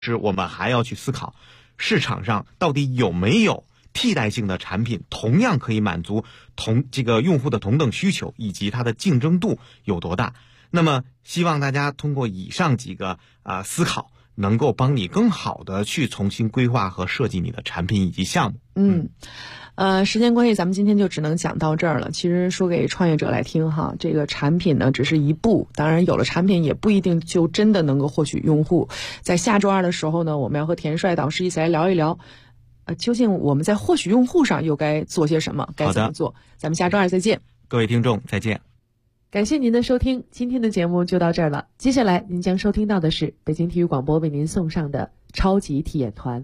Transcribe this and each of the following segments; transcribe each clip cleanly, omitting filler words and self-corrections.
是我们还要去思考市场上到底有没有替代性的产品，同样可以满足这个用户的同等需求，以及它的竞争度有多大。那么希望大家通过以上几个思考，能够帮你更好的去重新规划和设计你的产品以及项目。 时间关系，咱们今天就只能讲到这儿了。其实说给创业者来听哈，这个产品呢只是一步，当然有了产品也不一定就真的能够获取用户。在下周二的时候呢，我们要和田帅导师一起来聊一聊，究竟我们在获取用户上又该做些什么，该怎么做？咱们下周二再见， 各位听众再见。 感谢您的收听，今天的节目就到这儿了。接下来您将收听到的是北京体育广播为您送上的超级体验团。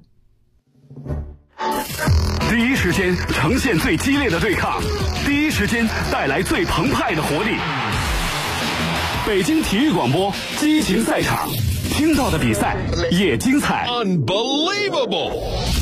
第一时间呈现最激烈的对抗，第一时间带来最澎湃的活力。北京体育广播激情赛场，听到的比赛也精彩。 Unbelievable！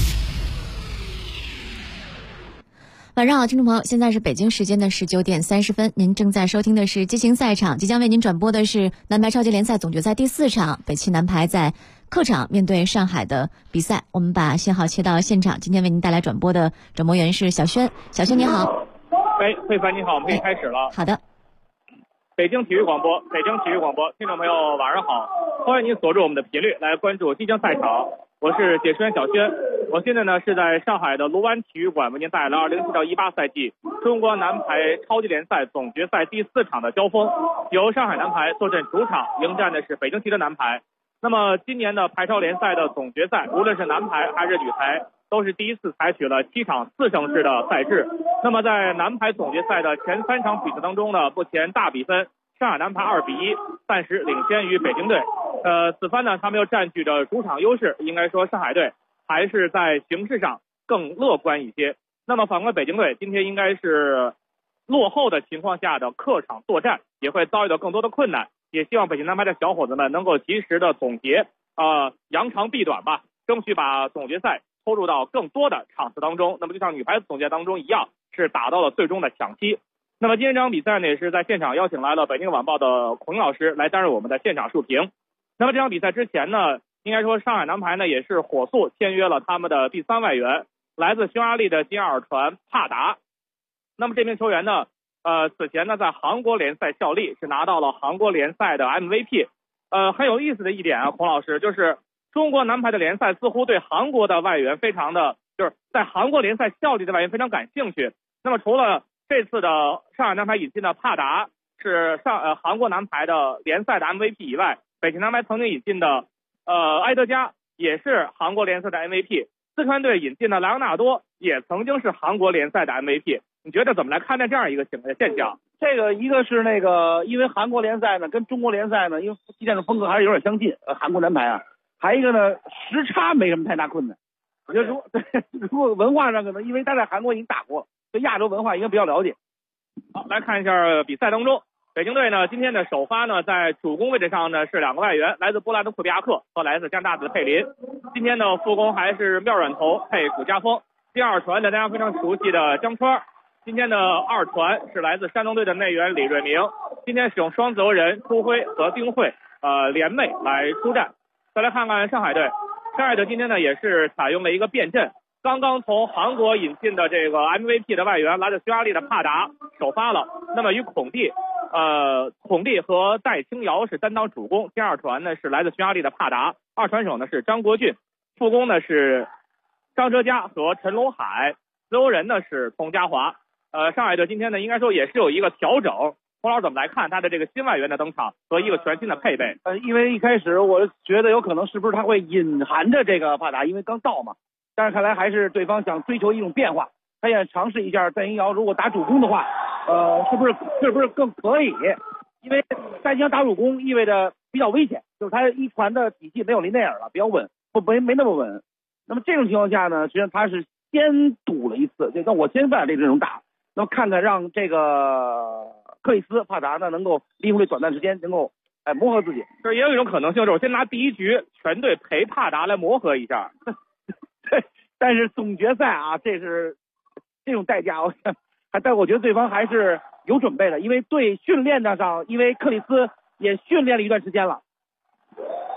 晚上好，听众朋友，现在是北京时间的19点30分，您正在收听的是激情赛场，即将为您转播的是男排超级联赛总决赛第4场，北汽男排在客场面对上海的比赛。我们把信号切到现场，今天为您带来转播的转播员是小轩。小轩你好。 慧凡你好，我们可以开始了。 好的。 北京体育广播，听众朋友晚上好，欢迎您锁住我们的频率来关注激情赛场，我是解说员小轩。我现在呢是在上海的卢湾体育馆为您带来2017到18赛季中国男排超级联赛总决赛第4场的交锋，由上海男排坐镇主场迎战的是北京汽车男排。那么今年的排超联赛的总决赛，无论是男排还是女排，都是第一次采取了7场4胜制的赛制。那么在男排总决赛的前3场比赛当中呢，目前大比分上海男排2-1暂时领先于北京队。此番呢他们又占据着主场优势，应该说上海队还是在形势上更乐观一些。那么反观北京队，今天应该是落后的情况下的客场作战，也会遭遇到更多的困难。也希望北京男排的小伙子们能够及时的总结，扬长避短吧，争取把总决赛抽入到更多的场次当中。那么就像女排总决赛当中一样，是打到了最终的抢七。那么今天这场比赛呢，也是在现场邀请来了北京晚报的孔英老师来担任我们的现场述评。那么这场比赛之前呢，应该说上海男排呢也是火速签约了他们的第3外援，来自匈牙利的金二传帕达。那么这名球员呢，此前呢在韩国联赛效力，是拿到了韩国联赛的 MVP。很有意思的一点啊，孔老师，就是中国男排的联赛似乎对韩国的外援非常的，就是在韩国联赛效力的外援非常感兴趣。那么除了这次的上海男排引进的帕达是韩国男排的联赛的 MVP 以外，北京男排曾经引进的埃德加也是韩国联赛的 MVP， 四川队引进的莱昂纳多也曾经是韩国联赛的 MVP。你觉得怎么来看待这样一个现象？ 这个一个是因为韩国联赛呢跟中国联赛呢，因为技战术风格还是有点相近，韩国男排啊，还一个呢时差没什么太大困难。我觉得如果文化上可能因为他在韩国已经打过了，对亚洲文化应该比较了解。 好，来看一下比赛当中，北京队呢今天的首发呢在主攻位置上呢是2个外援，来自波兰的库比亚克和来自加拿大的佩林。今天的副攻还是妙软头配古家锋，第二传的大家非常熟悉的江川。今天的二传是来自山东队的内援李瑞明，今天使用双自由人朱辉和丁慧联袂来出战。再来看看上海队，上海队今天呢也是采用了一个变阵，刚刚从韩国引进的这个 MVP 的外援来自匈牙利的帕达首发了，那么与孔蒂和戴清瑶是担当主攻，第二传呢是来自匈牙利的帕达，二传手呢是张国俊，副攻呢是张哲嘉和陈龙海，自由人呢是佟家华。上海队今天呢应该说也是有一个调整，洪老师怎么来看他的这个新外援的登场和一个全新的配备？ 因为一开始我觉得有可能是不是他会隐含着这个帕达，因为刚到嘛，但是看来还是对方想追求一种变化，他也尝试一下戴清瑶如果打主攻的话，是不是更可以？因为戴清瑶打主攻意味着比较危险，就是他一传的体系没有林内尔了，比较稳，没那么稳。那么这种情况下呢，实际上他是先赌了一次，就让我先把这种打。那么看看让这个克里斯帕达呢能够利用这短暂时间能够磨合自己， 就是也有一种可能性，就是先拿第一局全队陪帕达来磨合一下。 对，但是总决赛啊，这是这种代价，但我觉得对方还是有准备的，因为对训练上，因为克里斯也训练了一段时间了。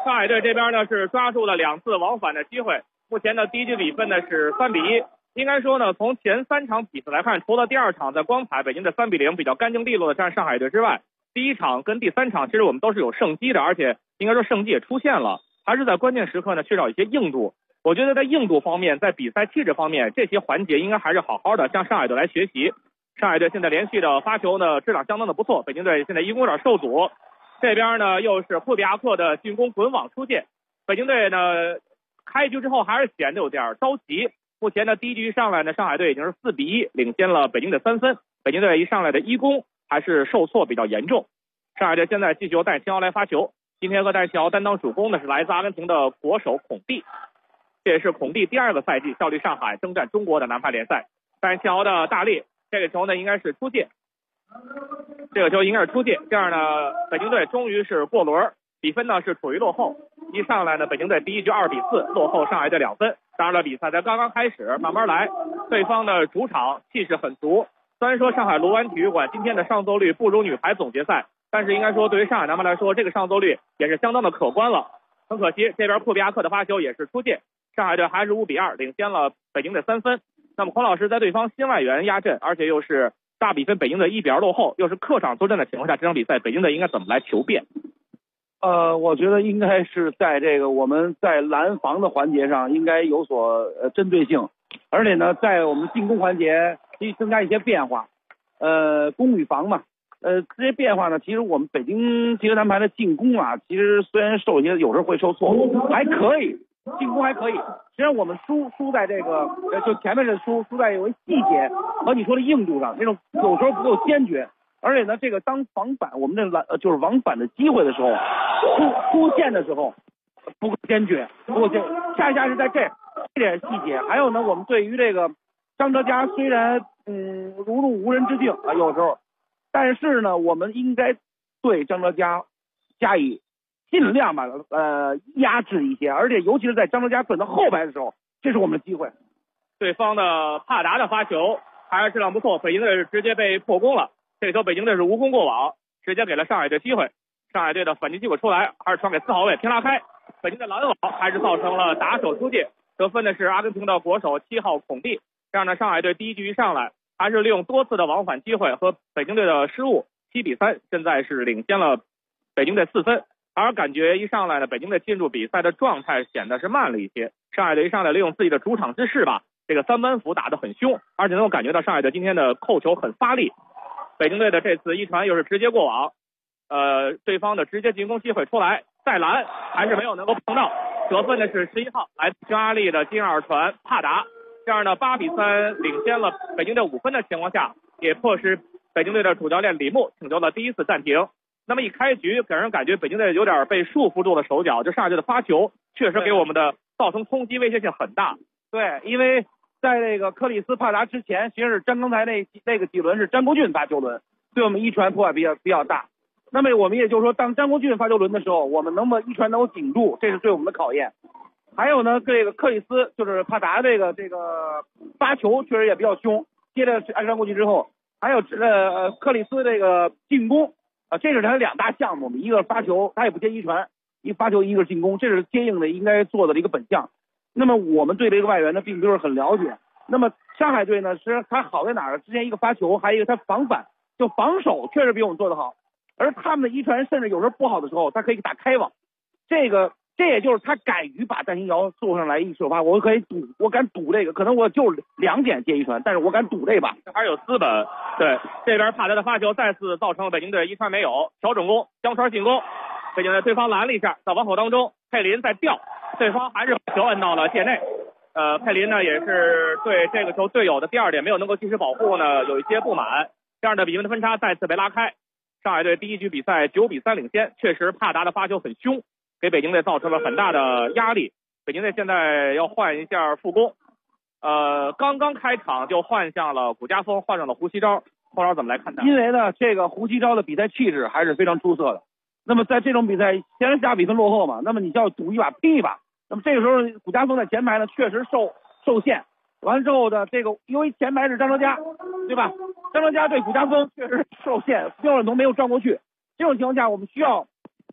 上海队这边呢是抓住了2次往返的机会，目前的第一局比分呢是3-1。应该说呢，从前3场比赛来看，除了第2场在光彩北京的3-0比较干净利落的战上海队之外，第1场跟第3场其实我们都是有胜机的，而且应该说胜机也出现了，还是在关键时刻呢缺少一些硬度。我觉得在硬度方面，在比赛气质方面，这些环节应该还是好好的向上海队来学习。上海队现在连续的发球呢质量相当的不错，北京队现在一攻有点受阻，这边呢又是库比亚克的进攻滚网出界，北京队呢开局之后还是显得有点着急。目前呢第一局上来呢，上海队已经是4-1领先了北京队3分，北京队一上来的一攻还是受挫比较严重。上海队现在继续由戴清瑶来发球，今天和戴清瑶担当主攻的是来自阿根廷的国手孔蒂，这也是孔蒂第2个赛季效力上海征战中国的男排联赛。戴清瑶的大力，这个球呢应该是出界，这样呢北京队终于是过轮，比分呢是处于落后。一上来呢，北京队第一局2-4落后上海队2分。当然了，比赛才刚刚开始，慢慢来。对方的主场气势很足，虽然说上海卢湾体育馆今天的上座率不如女排总决赛，但是应该说对于上海男排来说，这个上座率也是相当的可观了。很可惜，这边库比亚克的发球也是出界，上海队还是5-2领先了北京队3分。那么孔老师在对方新外援压阵，而且又是大比分北京队1-2落后，又是客场作战的情况下，这场比赛北京队应该怎么来求变？ 我觉得应该是在这个我们在拦防的环节上应该有所针对性，而且呢，在我们进攻环节可以增加一些变化。攻与防嘛，这些变化呢，其实我们北京集合男排的进攻啊，其实虽然受一些有时候会受挫，还可以，进攻还可以。实际上我们输在这个就前面的输在有细节和你说的硬度上，那种有时候不够坚决。而且呢，这个当防反我们就是往返的机会的时候，出现的时候不够坚决，恰恰是在这点细节。还有呢，我们对于这个张哲嘉虽然如入无人之境啊，有时候，但是呢，我们应该对张哲嘉加以尽量把压制一些，而且尤其是在张哲嘉转到后排的时候，这是我们的机会。 对方的帕达的发球还是质量不错，北京队直接被破攻了。这个球北京队是无功过网，直接给了上海队机会。上海队的反击机会出来，还是传给4号位平拉开，北京队拦网还是造成了打手出界，得分的是阿根廷的国手7号孔蒂。这样呢，上海队第一局一上来还是利用多次的往返机会和北京队的失误，7-3，现在是领先了北京队4分。而感觉一上来呢，北京队进入比赛的状态显得是慢了一些。上海队一上来利用自己的主场之势吧，这个3板斧打得很凶，而且能够感觉到上海队今天的扣球很发力。北京队的这次一传又是直接过网，对方的直接进攻机会出来，再拦还是没有能够碰到，得分的是11号来自匈牙利的金2传帕达。这样呢8-3领先了北京队5分的情况下，也迫使北京队的主教练李牧请求了第一次暂停。那么一开局给人感觉北京队有点被束缚住了手脚，就上海队的发球确实给我们的造成冲击威胁性很大。 对，因为在这个克里斯帕达之前，其实是刚才那个几轮是张国俊发球轮，对我们一传破坏比较大。那么我们也就是说，当张国俊发球轮的时候，我们能不能一传能够顶住，这是对我们的考验。还有呢，这个克里斯就是帕达这个发球确实也比较凶，接着安上过去之后，还有克里斯这个进攻这是他2大项目，一个发球他也不接一传，一发球一个进攻，这是接应的应该做的一个本项。那么我们对这个外援呢并不是很了解。那么上海队呢，实际上他好在哪儿？之前一个发球，还有一个他防反，就防守确实比我们做得好。而他们的一传甚至有时候不好的时候，他可以打开网。这也就是他敢于把戴清瑶做上来一手发，我敢赌这个，可能我就2点接一传，但是我敢赌这把， 还是有资本。对，这边帕达的发球再次造成了北京队一传没有，小整攻，将传进攻，北京队对方拦了一下，在网口当中，佩林在吊，对方还是把球摁到了界内。佩林呢也是对这个球队友的第2点没有能够及时保护呢有一些不满，这样的比分的分差再次被拉开。上海队第一局比赛9-3领先，确实帕达的发球很凶，给北京队造成了很大的压力。北京队现在要换一下副攻，刚刚开场就换上了古家峰，换上了胡锡昭，后老怎么来看待？ 因为呢，这个胡锡昭的比赛气质还是非常出色的。那么在这种比赛，先是下比分落后嘛，那么你就要赌一把拼一把。那么这个时候，古家峰在前排呢确实受限。完了之后的这个，因为前排是张哲嘉，对吧？张哲嘉对古家峰确实受限，刁忍童没有转过去。这种情况下，我们需要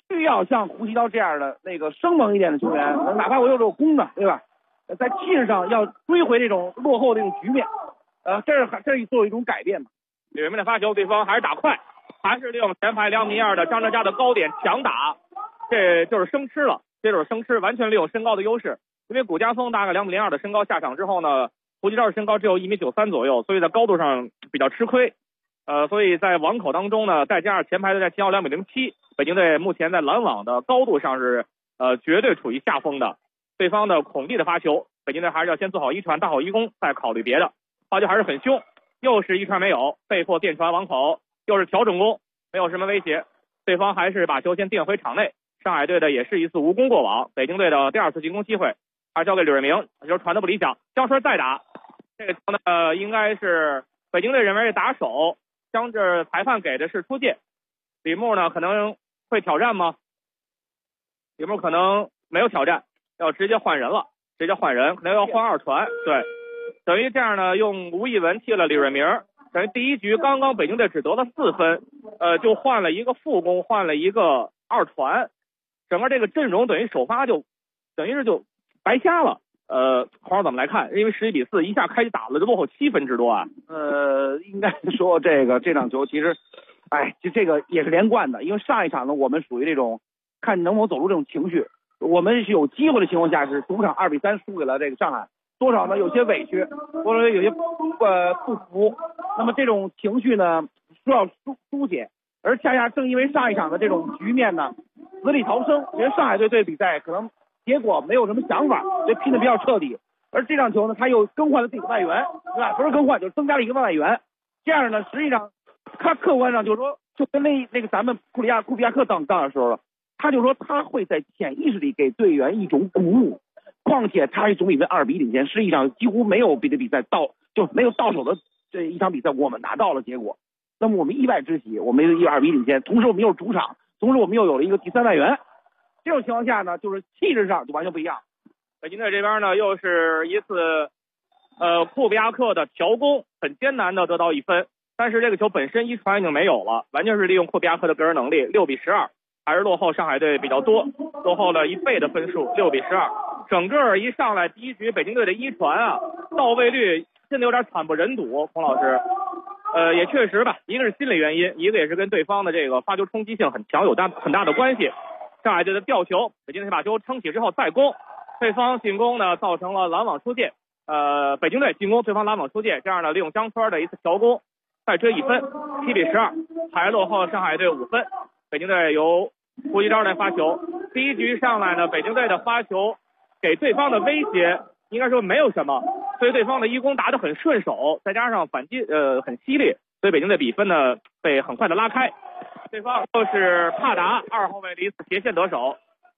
需要像胡锡涛这样的那个生猛一点的球员，哪怕我有这种攻的，对吧？在气势上要追回这种落后的这种局面，这是做一种改变嘛。 李瑞明的发球，对方还是打快，还是利用前排2米2的张哲嘉的高点强打，这就是生吃了，这就是生吃，完全利用身高的优势。因为古家峰大概2米02的身高下场之后呢，胡锡涛的身高只有1米93左右，所以在高度上比较吃亏。所以在网口当中呢，再加上前排的在前腰2米07，北京队目前在拦网的高度上是绝对处于下风的。对方的孔蒂的发球，北京队还是要先做好一传，打好一攻，再考虑别的。发球还是很凶，又是一传没有，被迫垫传网口，又是调整攻，没有什么威胁。对方还是把球先垫回场内。上海队的也是一次无功过网，北京队的第2次进攻机会还交给李瑞明，球传的不理想，江川再打。这个球呢，应该是北京队认为打手，将这裁判给的是出界。李牧呢可能会挑战吗？李牧可能没有挑战，要直接换人了，直接换人，可能要换2传。对，等于这样呢，用吴亦文替了李瑞明，等于第一局刚刚北京队只得了4分，就换了一个副攻，换了一个2传，整个这个阵容等于首发就等于是就白瞎了。黄总怎么来看？因为11-4一下开始打了，就落后7分之多啊。 应该说这场球其实，就这个也是连贯的，因为上一场呢，我们属于这种看能否走出这种情绪，我们是有机会的情况下是主场2-3输给了这个上海，多少呢有些委屈，或者有些不服，那么这种情绪呢需要疏解，而恰恰正因为上一场的这种局面呢，死里逃生，因为上海队对比赛可能结果没有什么想法，所以拼的比较彻底。而这场球呢，他又更换了自己的外援，对吧？不是更换，就是增加了一个外援。这样呢，实际上他客观上就是说，就跟那个咱们库比亚克当的时候了，他就说他会在潜意识里给队员一种鼓舞。况且他是总比分2-1领先，实际上几乎没有比赛就没有到手的这一场比赛，我们拿到了结果。那么我们意外之喜，我们2-1领先，同时我们又有主场，同时我们又有了一个第3外援。这种情况下呢，就是气质上就完全不一样。 北京队这边呢，又是一次库比亚克的调攻，很艰难的得到1分，但是这个球本身一传已经没有了，完全是利用库比亚克的个人能力。6-12，还是落后上海队比较多，落后了1倍的分数，6-12。整个一上来第一局北京队的一传啊，到位率真的有点惨不忍睹。孔老师，也确实吧，一个是心理原因，一个也是跟对方的这个发球冲击性很强有很大的关系。上海队的吊球，北京队把球撑起之后再攻，对方进攻呢造成了拦网出界，北京队进攻，对方拦网出界，这样呢利用江川的一次调攻，再追1分，7-12，还落后上海队5分。北京队由胡锡涛来发球，第一局上来呢，北京队的发球给对方的威胁应该说没有什么，所以对方的一攻打得很顺手，再加上反击很犀利，所以北京队比分呢被很快的拉开。对方就是帕达2后卫的一次斜线得手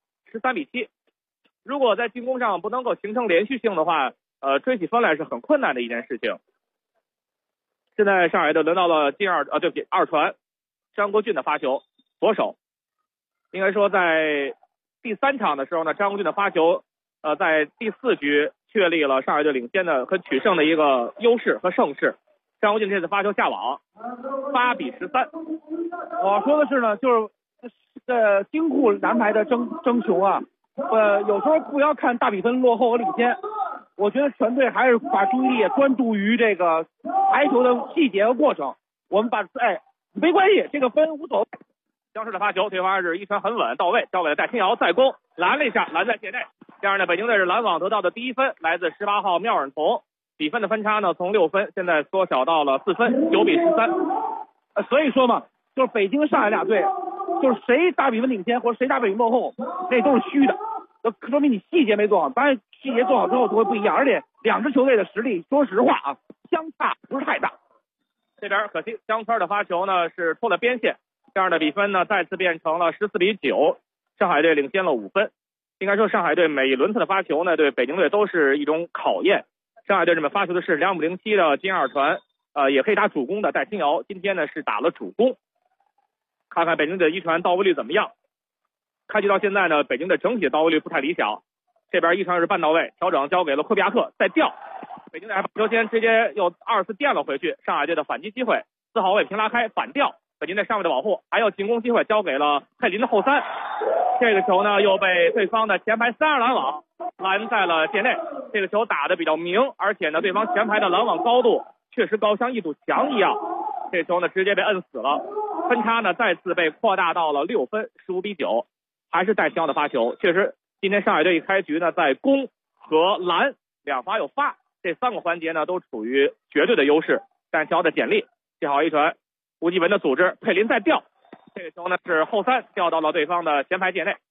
，13-7。如果在进攻上不能够形成连续性的话，追起分来是很困难的一件事情。现在上海队轮到了2传，张国俊的发球，左手。应该说在第3场的时候呢，张国俊的发球在第4局确立了上海队领先的和取胜的一个优势和胜势。张国俊这次发球下网，8-13。 我说的是呢，就是京沪男排的争雄啊，有时候不要看大比分落后和领先，我觉得全队还是把注意力专注于这个排球的细节和过程。我们没关系，这个分无所谓。 江诗的发球，对方是一传很稳到位，交给了戴天瑶，再攻拦了一下，拦在界内。这样呢，北京队是拦网得到的第1分，来自18号廖远彤。比分的分差呢，从6分现在缩小到了4分，9-13。 所以说嘛，就是北京上海俩队，就是谁大比分领先或者谁大比分落后，这都是虚的，说明你细节没做好。当然细节做好之后就会不一样，而且两支球队的实力，说实话啊，相差不是太大。 这边可惜江川的发球呢是脱了边线，这样的比分呢再次变成了14-9，上海队领先了5分。应该说上海队每一轮次的发球呢，对北京队都是一种考验。上海队这边发球的是2米07的金2传，也可以打主攻的戴清瑶，今天呢是打了主攻。看看北京队的一传到位率怎么样。开局到现在呢，北京队整体的到位率不太理想。这边一传是半到位，调整交给了库比亚克，再吊。北京队还把球先直接又2次垫了回去，上海队的反击机会，4号位平拉开反吊， 北京队上面的保护，还有进攻机会交给了佩林的后三。这个球呢又被对方的前排32拦网拦在了界内。这个球打得比较明，而且呢对方前排的拦网高度确实高，像一堵墙一样。这球呢直接被摁死了，分差呢再次被扩大到了6分，15-9，还是戴奇奥的发球。确实今天上海队一开局呢在攻和拦两罚有发这3个环节呢都处于绝对的优势。戴奇奥的简历接好一传，吴继文的组织，佩林再吊，这个球呢是后三吊到了对方的前排界内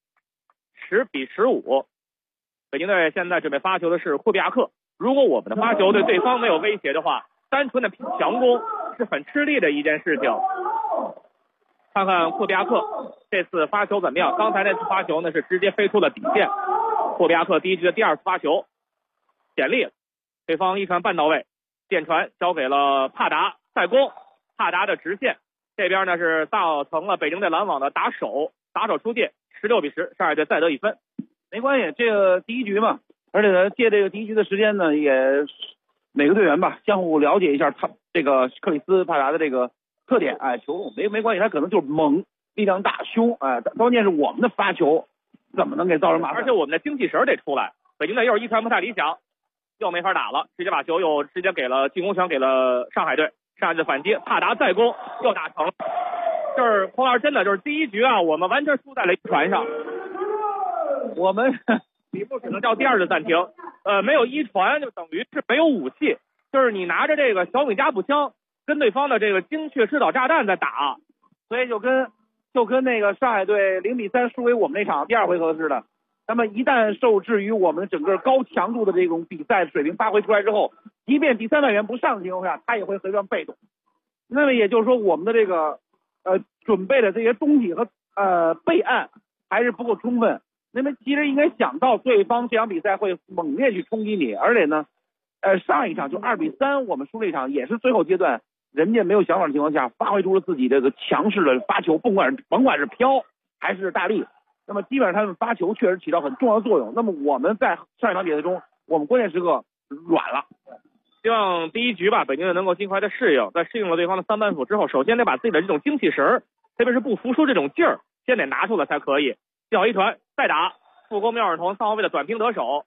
，10-15。北京队现在准备发球的是库比亚克。如果我们的发球对对方没有威胁的话，单纯的拼强攻是很吃力的一件事情。看看库比亚克这次发球怎么样？刚才那次发球呢是直接飞出了底线。库比亚克第一局的第2次发球简历，对方一传半到位，电传交给了帕达，再攻，帕达的直线，这边呢是造成了北京队拦网的打手出界，16-10，上海队再得1分。 没关系，这个第一局嘛，而且呢借这个第一局的时间呢，也每个队员吧相互了解一下他这个克里斯帕达的这个特点，哎，球路没关系，他可能就是猛，力量大，凶，哎，关键是我们的发球怎么能给造成麻烦， 而且我们的精气神得出来。北京队又是一传不太理想，又没法打了，直接把球又直接给了进攻权，给了上海队。上海队反击，帕达再攻又打成了。就是孔老师真的就是第一局啊，我们完全输在了一传上。我们比分只能叫第2次暂停，没有一传就等于是没有武器，就是你拿着这个小米加步枪跟对方的这个精确制导炸弹在打， 所以就跟那个上海队0-3输给我们那场第2回合似的。那么一旦受制于我们整个高强度的这种比赛水平发挥出来之后，即便第3外援不上的情况下，他也会非常被动。那么也就是说，我们的这个准备的这些东西和备案还是不够充分。那么其实应该想到对方这场比赛会猛烈去冲击你，而且呢，上一场就2-3，我们输这一场也是最后阶段人家没有想法的情况下，发挥出了自己这个强势的发球，甭管是飘还是大力，那么基本上他们发球确实起到很重要的作用。那么我们在上一场比赛中，我们关键时刻软了。 希望第一局吧，北京队能够尽快的适应，在适应了对方的3板斧之后，首先得把自己的这种精气神，特别是不服输这种劲儿，先得拿出来才可以。叫一传再打，副攻缪尔同3号位的短平得手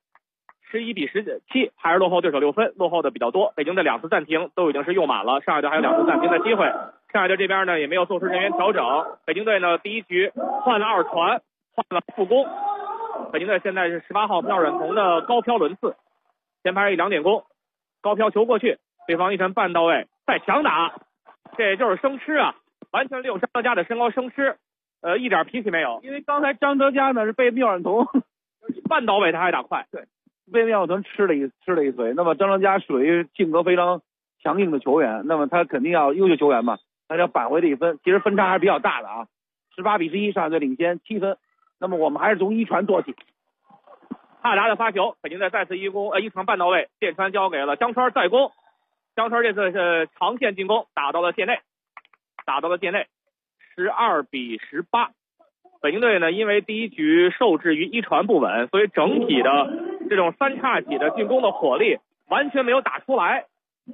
，11-17，还是落后对手6分，落后的比较多。北京的2次暂停都已经是用满了，上海队还有2次暂停的机会。上海队这边呢也没有做出人员调整，北京队呢第一局换了2传，换了副攻。北京队现在是18号缪尔同的高飘轮次，前排一2点攻，高飘球过去，对方一传半到位，再强打，这就是生吃啊，完全利用张德佳的身高生吃。一点脾气没有， 因为刚才张德佳呢是被缪尔同半到位他还打快， 对，被缪尔同吃了一嘴。那么张德佳属于性格非常强硬的球员，那么他肯定要优秀球员嘛，他要扳回这1分。其实分差还是比较大的啊，18-11，上海队领先7分。那么我们还是从一传做起。 帕达的发球，北京队再次一传半到位，电传交给了江川再攻。江川这次是长线进攻，打到了界内，12-18。北京队呢，因为第一局受制于一传不稳，所以整体的这种3叉戟的进攻的火力完全没有打出来，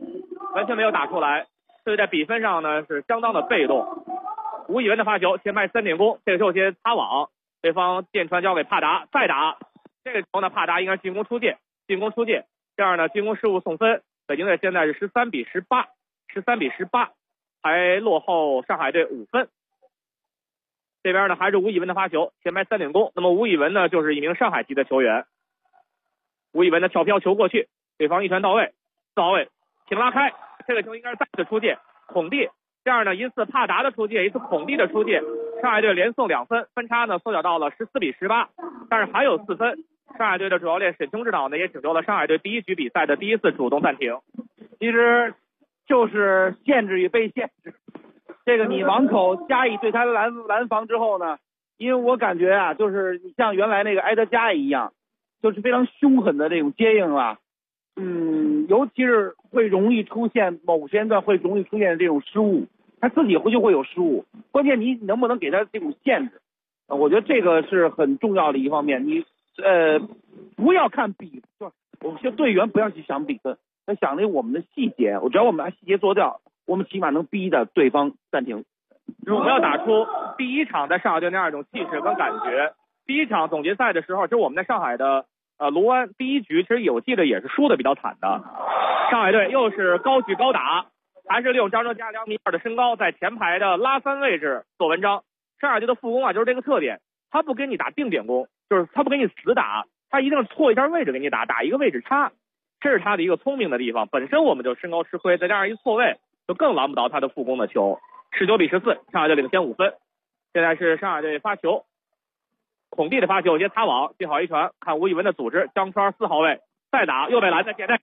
所以在比分上呢是相当的被动。吴以文的发球，前排3点攻，这个球先擦网，对方电传交给帕达，再打，这个球呢帕达应该进攻出界，这样呢进攻失误送分。北京队现在是13-18，还落后上海队5分。这边呢还是吴以文的发球，前排3点攻。那么吴以文呢就是一名上海籍的球员。吴以文的跳飘球过去，对方一传到位，4号位请拉开，这个球应该是再次出界，孔蒂。这样呢一次帕达的出界，一次孔蒂的出界，上海队连送2分，分差呢缩小到了14-18，但是还有4分。上海队的主教练沈琼指导呢也请求了上海队第一局比赛的第1次主动暂停。 其实就是限制与被限制。这个你网口加以对他拦防之后呢，因为我感觉啊，就是你像原来那个埃德加一样，就是非常凶狠的这种接应啊，尤其是会容易出现某时间段会容易出现这种失误，他自己就会有失误，关键你能不能给他这种限制，我觉得这个是很重要的一方面。你不要看比，就是我们队员不要去想比分，他想的我们的细节，只要我们把细节做掉，我们起码能逼着对方暂停。 就是我们要打出第一场在上海队那样一种气势跟感觉。第一场总决赛的时候，就是我们在上海的卢湾第一局，其实我记得也是输的比较惨的。上海队又是高举高打，还是利用张哲嘉2.2米的身高在前排的拉三位置做文章。上海队的副攻啊，就是这个特点，他不给你打定点攻，就是他不给你死打，他一定错一下位置给你打，打一个位置差，这是他的一个聪明的地方。本身我们就身高吃亏，再加上一错位，就更拦不到他的副攻的球。19比14，上海队领先5分。现在是上海队发球，孔蒂的发球有些擦网，系好一传，看吴亦文的组织，张川4号位再打，又被拦在界内，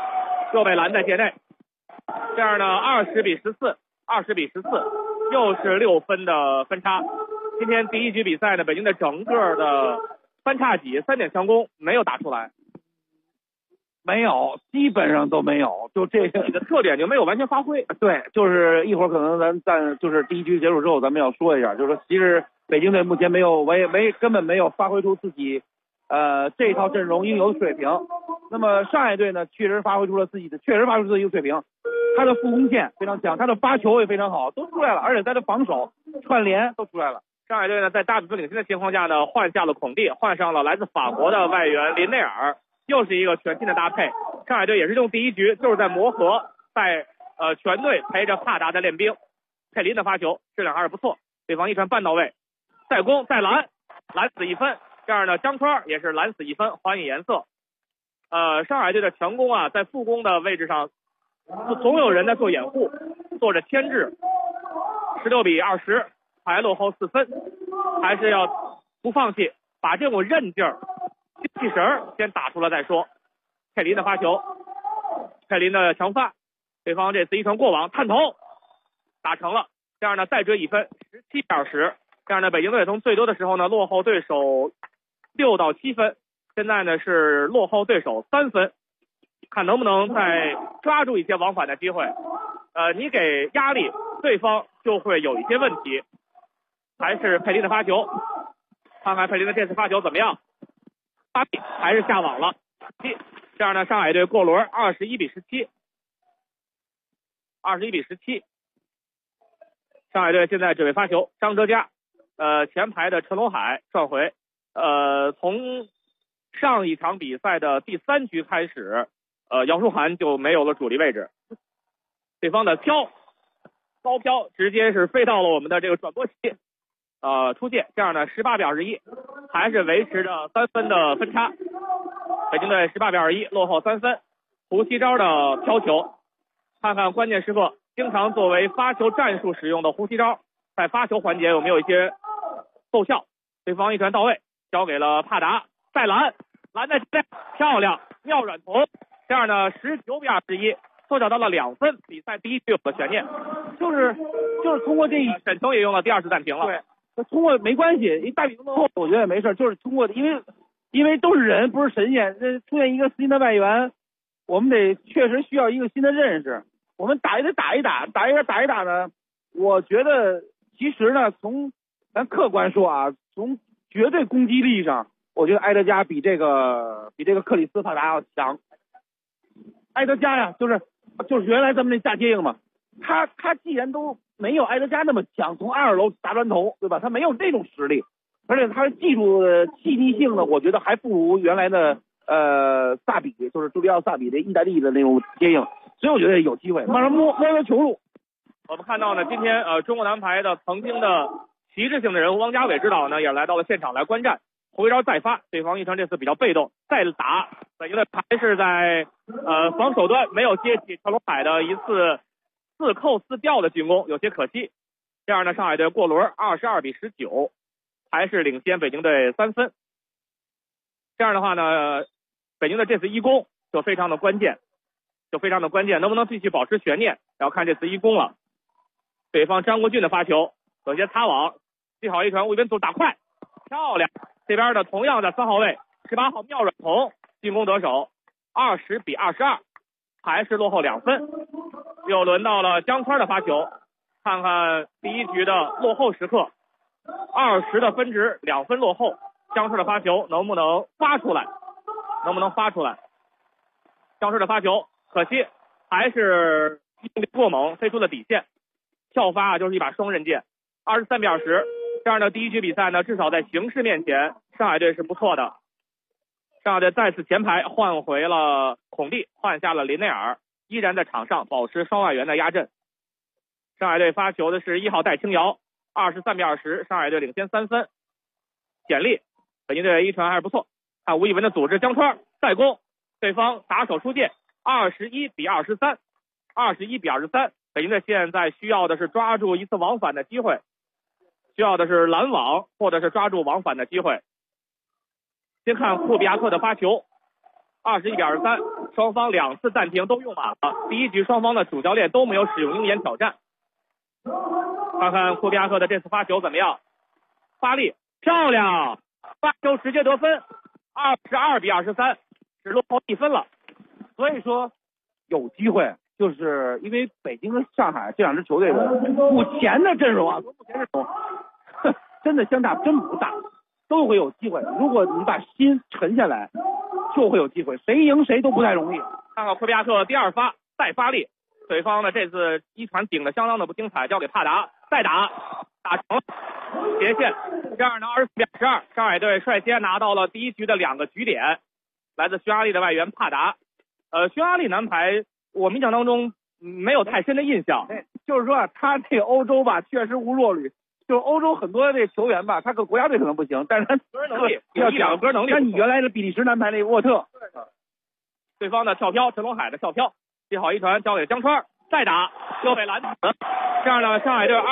这样呢20比14，又是6分的分差。今天第一局比赛呢，北京的整个的三叉戟3点强攻没有打出来， 没有，基本上都没有，就这个你的特点就没有完全发挥。 对，就是一会儿可能咱就是第一局结束之后，咱们要说一下，就是说其实北京队目前根本没有发挥出自己这一套阵容应有的水平。那么上海队呢，确实发挥出自己的水平，他的副攻线非常强，他的发球也非常好，都出来了，而且他的防守串联都出来了。 上海队呢，在大比分领先的情况下呢，换下了孔蒂，换上了来自法国的外援林内尔，又是一个全新的搭配。上海队也是用第一局就是在磨合，在全队陪着帕达在练兵。佩林的发球质量还是不错，对方一传半到位，再攻再拦死1分。这样呢，张川也是拦死1分，还以颜色。上海队的强攻啊，在副攻的位置上，总有人在做掩护，做着牵制。16比20，还落后4分，还是要不放弃，把这种韧劲儿、精气神先打出来再说。佩林的发球，佩林的强发，对方这次一传过网探头打成了，这样呢再追1分，17比20。这样呢，北京队从最多的时候呢落后对手6到7分，现在呢是落后对手3分，看能不能再抓住一些往返的机会。你给压力，对方就会有一些问题。还是佩林的发球，看看佩林的这次发球怎么样？发力还是下网了。这样呢，上海队过轮21比17。上海队现在准备发球，张哲嘉，前排的陈龙海转回。从上一场比赛的第3局开始，姚书涵就没有了主力位置，对方的高飘直接是飞到了我们的这个转播席，出界。这样呢，18比21，还是维持着3分的分差。北京队18比21落后3分。胡锡昭的飘球，看看关键时刻经常作为发球战术使用的胡锡昭，在发球环节有没有一些奏效？对方一传到位，交给了帕达，再拦在前面，漂亮，妙软童。这样呢，19比21，缩小到了2分，比赛第一局有了悬念。就是通过这一沈腾也用了第2次暂停了。 对，通过没关系，一大比分落后，我觉得也没事，就是通过，因为都是人，不是神仙，这出现一个新的外援，我们确实需要一个新的认识。我们打一打呢，我觉得其实呢，从咱客观说啊，从绝对攻击力上，我觉得埃德加比这个克里斯帕达要强。埃德加呀，就是原来咱们那下接应嘛，他既然都没有埃德加那么强，从2楼砸砖头，对吧？他没有这种实力，而且他技术的细腻性呢，我觉得还不如原来的萨比，就是朱利奥萨比的意大利的那种接应，所以我觉得有机会，慢慢摸着球路。 我们看到呢，今天中国男排的曾经的旗帜性的人物汪家伟指导呢，也来到了现场来观战。胡一招再发，对方一传这次比较被动，再打，北京队还是在防守端没有接起陈龙海的一次4扣4吊的进攻，有些可惜。这样呢，上海队过轮22比19，还是领先北京队3分。这样的话呢，北京的这次一攻就非常的关键，能不能继续保持悬念，要看这次一攻了。对方张国俊的发球有些擦网，系好一传，吴亦文打快，漂亮。这边的同样的3号位18号妙软童进攻得手，20比22，还是落后2分。又轮到了江川的发球，看看第一局的落后时刻，20的分值2分落后，江川的发球能不能发出来？江川的发球可惜还是过猛，飞出了底线。跳发就是一把双刃剑， 23-10。这样的第一局比赛呢，至少在形势面前，上海队是不错的。上海队再次前排换回了孔蒂，换下了林内尔，依然在场上保持双外援的压阵。上海队发球的是1号戴清瑶，23-20，上海队领先3分。简历，北京队一传还是不错，看吴亦文的组织，江川再攻，对方打手出界，21-23，北京队现在需要的是抓住一次往返的机会，需要的是拦网或者是抓住往返的机会。先看库比亚克的发球，21-23，双方2次暂停都用满了。第一局双方的主教练都没有使用鹰眼挑战。看看库比亚克的这次发球怎么样？发力漂亮，发球直接得分，22-23，只落后1分了。 所以说有机会，就是因为北京和上海这两支球队的目前的阵容啊，目前阵容真的相差真不大，都会有机会。如果你把心沉下来，就会有机会，谁赢谁都不太容易。 看看库比亚克第2发再发力，对方呢这次一传顶的相当的不精彩，交给帕达，再打成了斜线。这样呢24-12，上海队率先拿到了第一局的2个局点，来自匈牙利的外援帕达。匈牙利男排我印象当中没有太深的印象， 就是说他这个欧洲吧确实无弱旅，就是欧洲很多这球员吧，他个国家队可能不行，但是他个人能力有1-2个个人能力。 像你原来的比利时男排那个沃特， 对方的跳飘，陈龙海的跳飘，接好一传交给江川，再打又被拦截。这样呢，上海队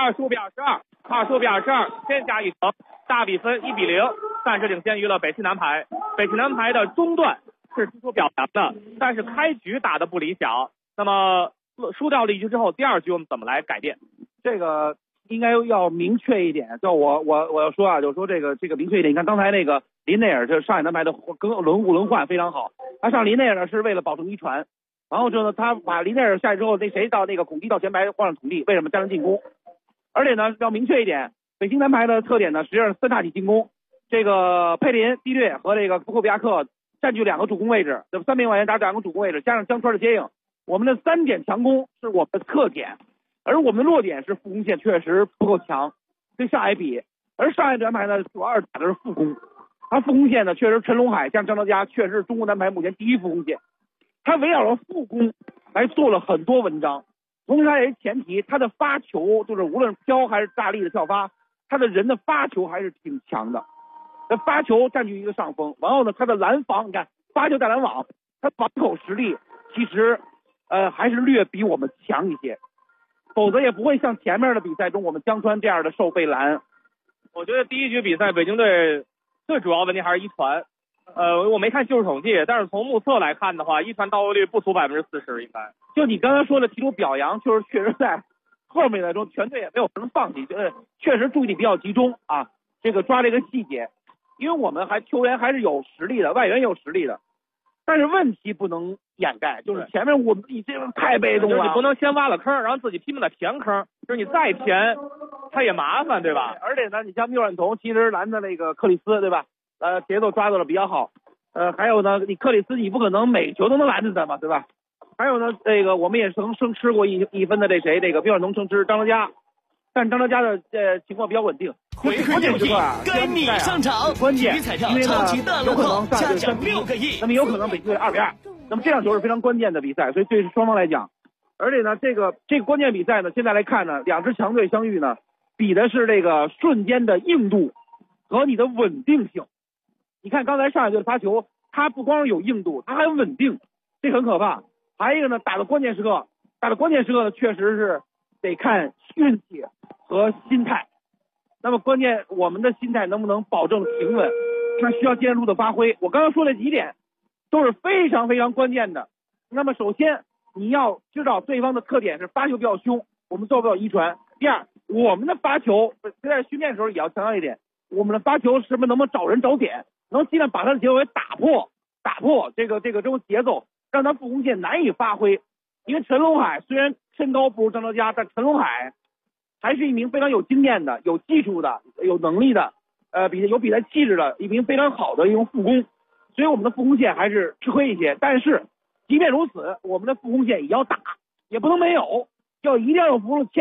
25-22，先加一城，大比分1-0，暂时领先于了北汽男排。北汽男排的中段是踢出表扬的，但是开局打得不理想。那么输掉了1局之后，第2局我们怎么来改变？ 这个应该要明确一点。就我要说啊，就是说这个明确一点。你看刚才那个林内尔，这上海男排的轮换非常好。他上林内尔呢是为了保证一传，然后之后呢，他把林内尔下去之后，那谁到那个孔蒂到前排换上孔蒂，为什么加上进攻？而且呢要明确一点，北京男排的特点呢实际上是3大体进攻。这个佩林、蒂略和这个库比亚克占据2个主攻位置，这3名外援打2个主攻位置，加上江川的接应，我们的3点强攻是我们的特点，而我们的弱点是副攻线确实不够强，跟上海比。而上海男排呢，主要是打的是副攻，他副攻线呢确实陈龙海加上张德佳确实是中国男排目前第一副攻线，他围绕着副攻来做了很多文章。同时他也是前提，他的发球就是无论飘还是大力的跳发，他的人的发球还是挺强的。他发球占据一个上风，然后呢，他的拦防，你看发球带拦网，他防口实力其实还是略比我们强一些，否则也不会像前面的比赛中我们江川这样的受被拦。 我觉得第一局比赛北京队最主要问题还是一传，我没看技术统计，但是从目测来看的话，一传到位率不足40%，应该。 就你刚才说的提出表扬，就是确实在后面的中全队也没有什么放弃，确实注意力比较集中啊，这个抓这个细节。因为我们球员还是有实力的，外援也有实力的，但是问题不能掩盖，就是前面我们你这太被动了， 就是你不能先挖了坑，然后自己拼命的填坑，就是你再填，他也麻烦，对吧？ 而且呢，你像缪远彤其实拦的那个克里斯，对吧？节奏抓到了比较好，还有呢，你克里斯你不可能每球都能拦着他嘛，对吧？还有呢，这个我们也曾生吃过一分的这个缪远彤生吃张德佳，但张德佳的情况比较稳定。 回合游戏该你上场， 关键， 因为呢有可能上场 6个亿， 那么有可能北京队2-2，那么这场球是非常关键的比赛，所以对双方来讲，而且呢，这个关键比赛呢，现在来看呢，两支强队相遇呢，比的是这个瞬间的硬度和你的稳定性。你看刚才上海队的发球，它不光有硬度，它还有稳定，这很可怕。还有一个呢，打到关键时刻呢，确实是得看运气和心态。那么关键我们的心态能不能保证平稳，那需要坚度的发挥。我刚刚说的几点都是非常非常关键的。那么首先你要知道对方的特点是发球比较凶，我们做不了一传。第二，我们的发球在训练的时候也要强调一点，我们的发球是不是能不能找人找点，能尽量把他的节奏给打破这种节奏，让他副攻线难以发挥。因为陈龙海虽然身高不如张德佳，但陈龙海还是一名非常有经验的、有技术的、有能力的，有比赛气质的一名非常好的一种副攻，所以我们的副攻线还是吃亏一些。但是即便如此，我们的副攻线也要打，也不能没有，一定要有副攻的牵制，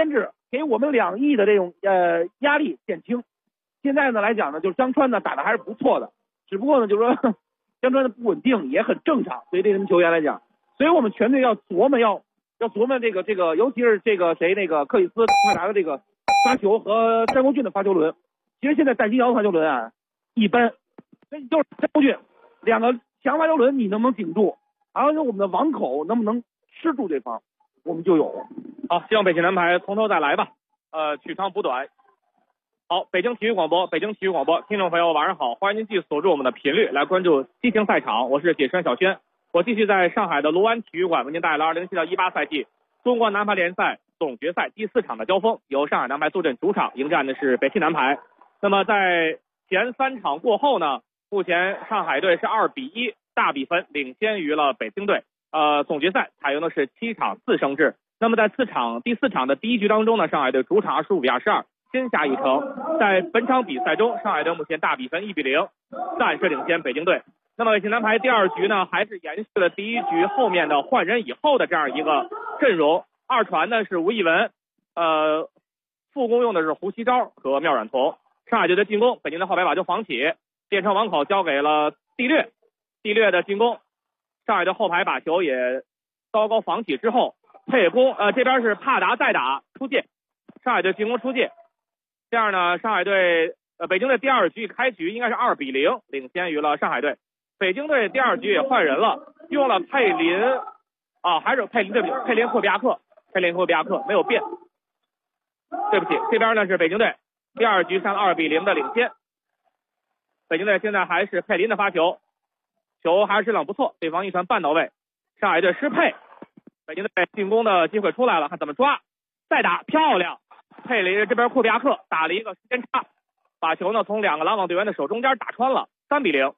给我们2翼的这种压力减轻。现在呢来讲呢，就是江川呢打的还是不错的，只不过呢就是说江川的不稳定也很正常，对于这名球员来讲，所以我们全队要琢磨这个，尤其是这个克里斯帕达的这个发球和詹国俊的发球轮。其实现在戴金瑶的发球轮啊一般，所以就是詹国俊2个强发球轮你能不能顶住，然后我们的网口能不能吃住对方，我们就有。 好，希望北京男排从头再来吧，取长补短。好，北京体育广播，听众朋友晚上好，欢迎您继续锁住我们的频率来关注激情赛场，我是解说员小轩，我继续在上海的卢湾体育馆为您带来了2017到18赛季中国男排联赛总决赛第4场的交锋，由上海男排坐镇主场迎战的是北汽男排。那么在前3场过后呢，目前上海队是2-1大比分领先于了北京队。总决赛采用的是7场4胜制。那么在第4场的第1局当中呢，上海队主场25-22先下一城。在本场比赛中，上海队目前大比分1-0，暂时领先北京队。那么北京男排第2局呢，还是延续了第1局后面的换人以后的这样一个阵容。2传呢是吴亦文，副攻用的是胡锡钊和缪阮彤。上海队的进攻，北京的后排把球防起，变成网口交给了蒂略的进攻。上海队后排把球也高高防起之后，配攻，这边是帕达再打出界，上海队进攻出界。这样呢，上海队北京队第2局开局应该是2-0领先于了上海队。北京队第2局也换人了，用了佩林还是佩林霍比亚克没有变。对不起，这边呢是北京队第2局上2-0的领先。北京队现在还是佩林的发球，球还是质量不错，对方一传半到位，上海队失配。北京队进攻的机会出来了，看怎么抓，再打漂亮。佩林这边库比亚克打了一个时间差，把球呢从2个拦网队员的手中间打穿了，3-0。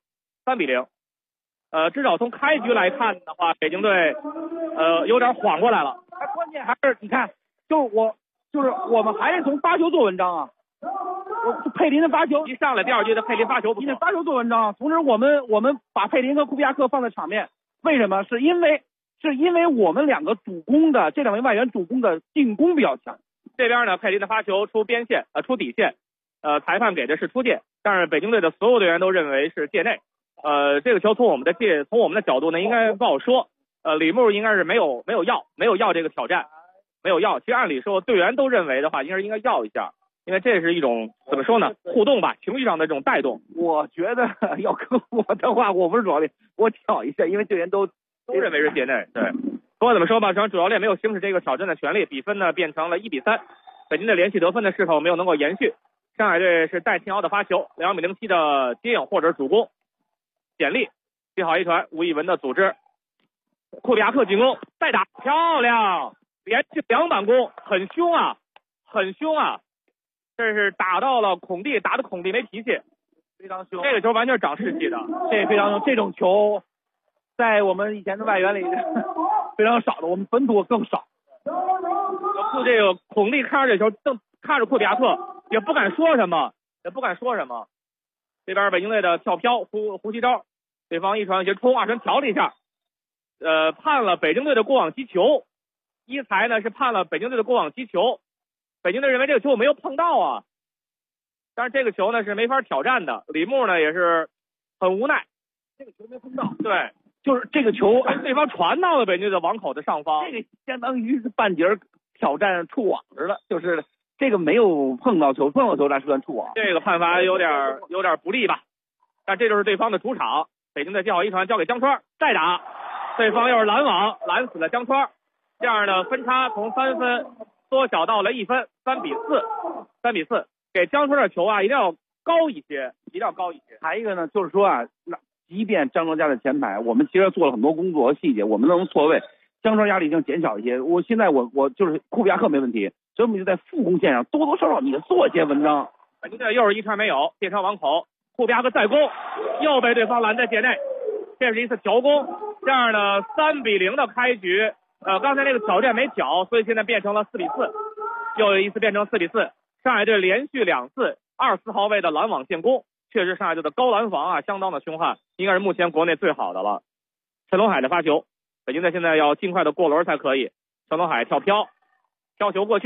至少从开局来看的话，北京队有点缓过来了。 关键还是你看，就是我们还是从发球做文章啊。佩林的发球一上来第2局的佩林发球不错， 发球做文章。同时我们把佩林和库比亚克放在场面，为什么？是因为我们2个主攻的这2位外援主攻的进攻比较强。 这边呢，佩林的发球出边线出底线，裁判给的是出界，但是北京队的所有队员都认为是界内。这个球从我们的角度呢应该不好说。李牧应该是没有要这个挑战，没有要。其实按理说队员都认为的话，应该要一下。因为这是一种怎么说呢，互动吧，情绪上的这种带动。 我觉得要跟我的话，我不是主教练，我挑一下，因为队员都认为是界内。对，不管怎么说吧，实际上主教练没有行使这个挑战的权利，比分呢变成了1-3。北京队连续得分的势头没有能够延续。上海队是戴庆尧的发球，2-07的接应或者主攻，简历接好一传，吴亦文的组织，库比亚克进攻，再打漂亮，连续2板攻，很凶啊。这是打到了孔蒂，打的孔蒂没脾气，非常凶。这个球完全是长士气的， 这非常凶。这种球在我们以前的外援里非常少的，我们本土更少。 这个孔蒂看着这球，看着库比亚克也不敢说什么。这边北京队的跳飘胡锡钊，对方一传斜冲，2传调了一下，判了北京队的过网击球。一裁呢是判了北京队的过网击球。北京队认为这个球我没有碰到啊，但是这个球呢是没法挑战的。李牧呢也是很无奈，这个球没碰到。对， 就是这个球对方传到了北京队的网口的上方， 这个相当于是半截挑战触网似的，就是这个没有碰到球，那是算触网。 这个判罚有点不利吧？但这就是对方的主场，北京队接好一传交给江川，再打，对方又是拦网，拦死了江川，这样的分差从3分缩小到了1分，3-4，给江川的球啊一定要高一些。 还一个呢，就是说啊，即便张庄家的前排，我们其实做了很多工作和细节，我们能错位，江川压力已经减小一些。现在我就是库比亚克没问题，所以我们就在副攻线上多多少少你做一些文章。 北京队又是一传没有，变成网口，库比亚克再攻，又被对方拦在界内，这是一次调攻。这样呢，3-0的开局。刚才那个挑战没挑，所以现在变成了4-4，又一次变成4-4。上海队连续2次24号位的拦网建攻，确实上海队的高拦防啊相当的凶悍，应该是目前国内最好的了。陈龙海的发球，北京队现在要尽快的过轮才可以。陈龙海跳球过去，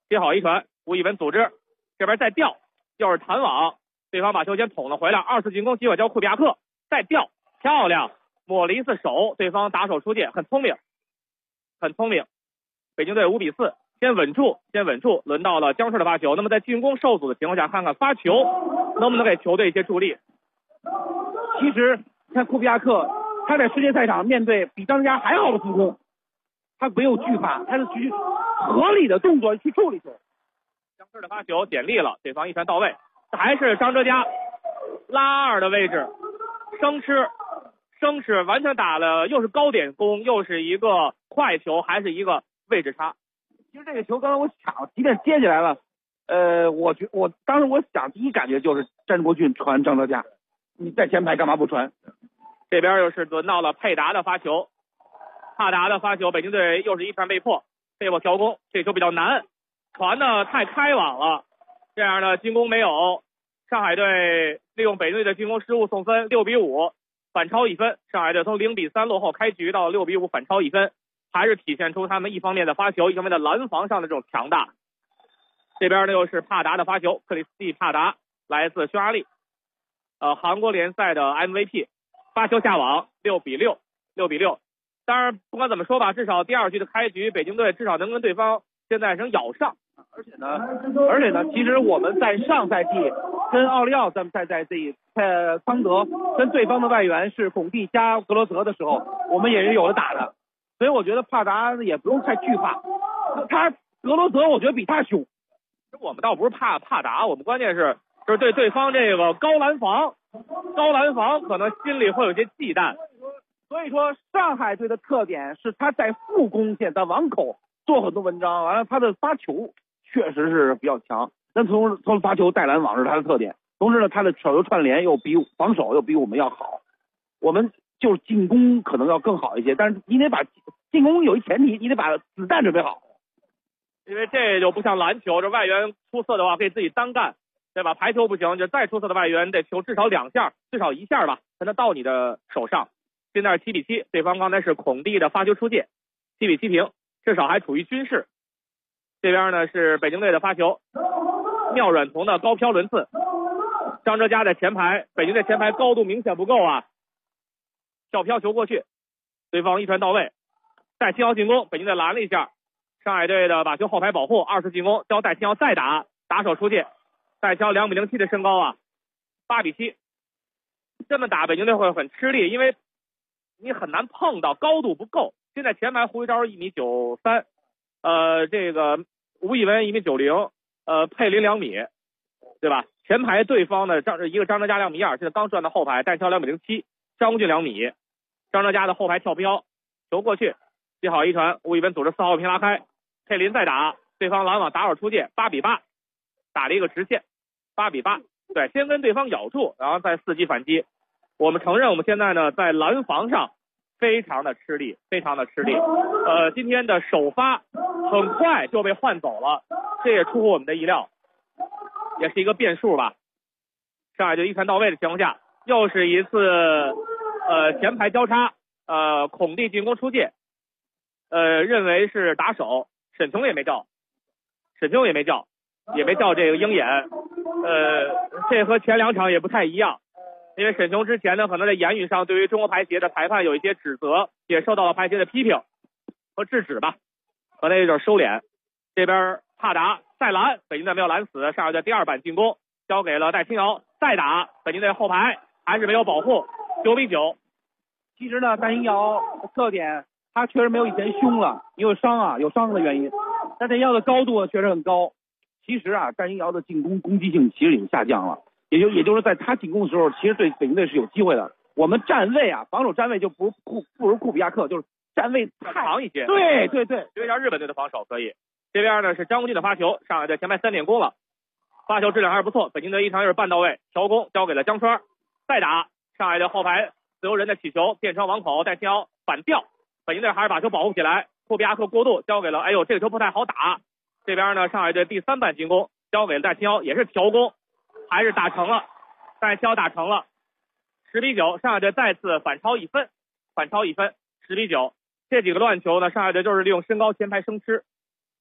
接好一传，吴亦文组织，这边再吊，又是弹网，对方把球先捅了回来，二次进攻机会交库比亚克，再吊，漂亮，抹了一次手，对方打手出界，很聪明，很聪明。北京队5比4，先稳住，轮到了江帅的发球。那么在进攻受阻的情况下，看看发球能不能给球队一些助力。 其实看库比亚克，他在世界赛场面对比张家还好的助攻，他没有惧怕，他是去合理的动作去处理球。 江帅的发球点力了，对方一传到位，还是张哲嘉拉2的位置，生吃，完全打了，又是高点攻，又是一个快球，还是一个位置差。 其实这个球刚才我抢，即便接起来了，我当时我想第一感觉就是詹国俊传张哲嘉，你在前排干嘛不传？ 这边又是轮到了佩达的发球，帕达的发球，北京队又是一传被迫调攻，这球比较难，传的太开网了，这样的进攻没有。上海队利用北京队的进攻失误送分，6比5。反超1分，上海队从0比3落后开局到6比5反超1分，还是体现出他们一方面的发球，一方面的拦防上的这种强大。这边呢又是帕达的发球，克里斯蒂帕达来自匈牙利，韩国联赛的 MVP， 发球下网，6比6。当然不管怎么说吧，至少第2局的开局，北京队至少能跟对方现在能咬上。 而且呢，其实我们在上赛季跟奥利奥在桑德跟对方的外援是巩蒂加格罗泽的时候，我们也是有的打的，所以我觉得帕达也不用太惧怕。他格罗泽我觉得比他凶。 我们倒不是怕帕达，我们关键是就是对对方这个高拦防可能心里会有些忌惮。 所以说上海队的特点是他在副攻线在网口做很多文章，完了他的发球确实是比较强，但从发球带拦网是他的特点。同时呢，他的手球串联防守又比我们要好，我们就是进攻可能要更好一些，但是你得把进攻有一前提，你得把子弹准备好， 因为这就不像篮球，这外援出色的话可以自己单干，对吧？排球不行，就再出色的外援得球至少2下，至少1下吧，才能到你的手上。现在是7比7，对方刚才是孔蒂的发球出界，7比7平，至少还处于均势。这边呢是北京队的发球，妙软桐的高飘轮次，张哲嘉在前排，北京队前排高度明显不够啊，跳飘球过去，对方一传到位，戴清瑶进攻，北京队拦了一下，上海队的把球后排保护，2次进攻交戴清瑶再打手出界，戴清瑶2米07的身高啊，8比7，这么打北京队会很吃力，因为你很难碰到，高度不够。现在前排胡一招1米93，这个吴亦文1米90，佩林2米，对吧？前排对方的一个张哲嘉2米2，现在刚转到后排，戴清瑶2米07，张国俊2米，张哲嘉的后排跳飘，球过去，接好一传，吴亦文组织4号平拉开，佩林再打，对方拦网打手出界，8比8，打了一个直线，8比8，对，先跟对方咬住，然后再伺机反击。我们承认我们现在呢在拦防上非常的吃力。今天的首发很快就被换走了，这也出乎我们的意料，也是一个变数吧。上海队一传到位的情况下，又是一次前排交叉，孔蒂进攻出界，认为是打手，沈琼也没叫这个鹰眼，这和前2场也不太一样。因为沈琼之前呢，可能在言语上对于中国排协的裁判有一些指责，也受到了排协的批评和制止吧，可能有点收敛。这边帕达再拦，北京队没有拦死，上海队第2板进攻交给了戴清瑶，再打，北京队后排还是没有保护，9比9。 其实呢，戴清瑶的特点，他确实没有以前凶了，因为有伤的原因，但戴清瑶的高度呢确实很高。其实啊，戴清瑶的进攻攻击性其实已经下降了。也就是在他进攻的时候，其实对北京队是有机会的。我们站位啊，防守站位就不如库比亚克，就是站位太长一些。 对， 有点像日本队的防守可以。这边呢是张国俊的发球，上海队前排3点攻了，发球质量还是不错。北京队一场又是半到位，调攻交给了江川，再打，上海队后排自由人的起球变成网口，戴清瑶反吊，北京队还是把球保护起来，库比亚克过度交给了，这个球不太好打。这边呢上海队第3板进攻交给了戴清瑶，也是调攻。还是打成了，戴清瑶打成了，10比9，上海队再次反超一分，10比9。这几个乱球呢，上海队就是利用身高前排生吃，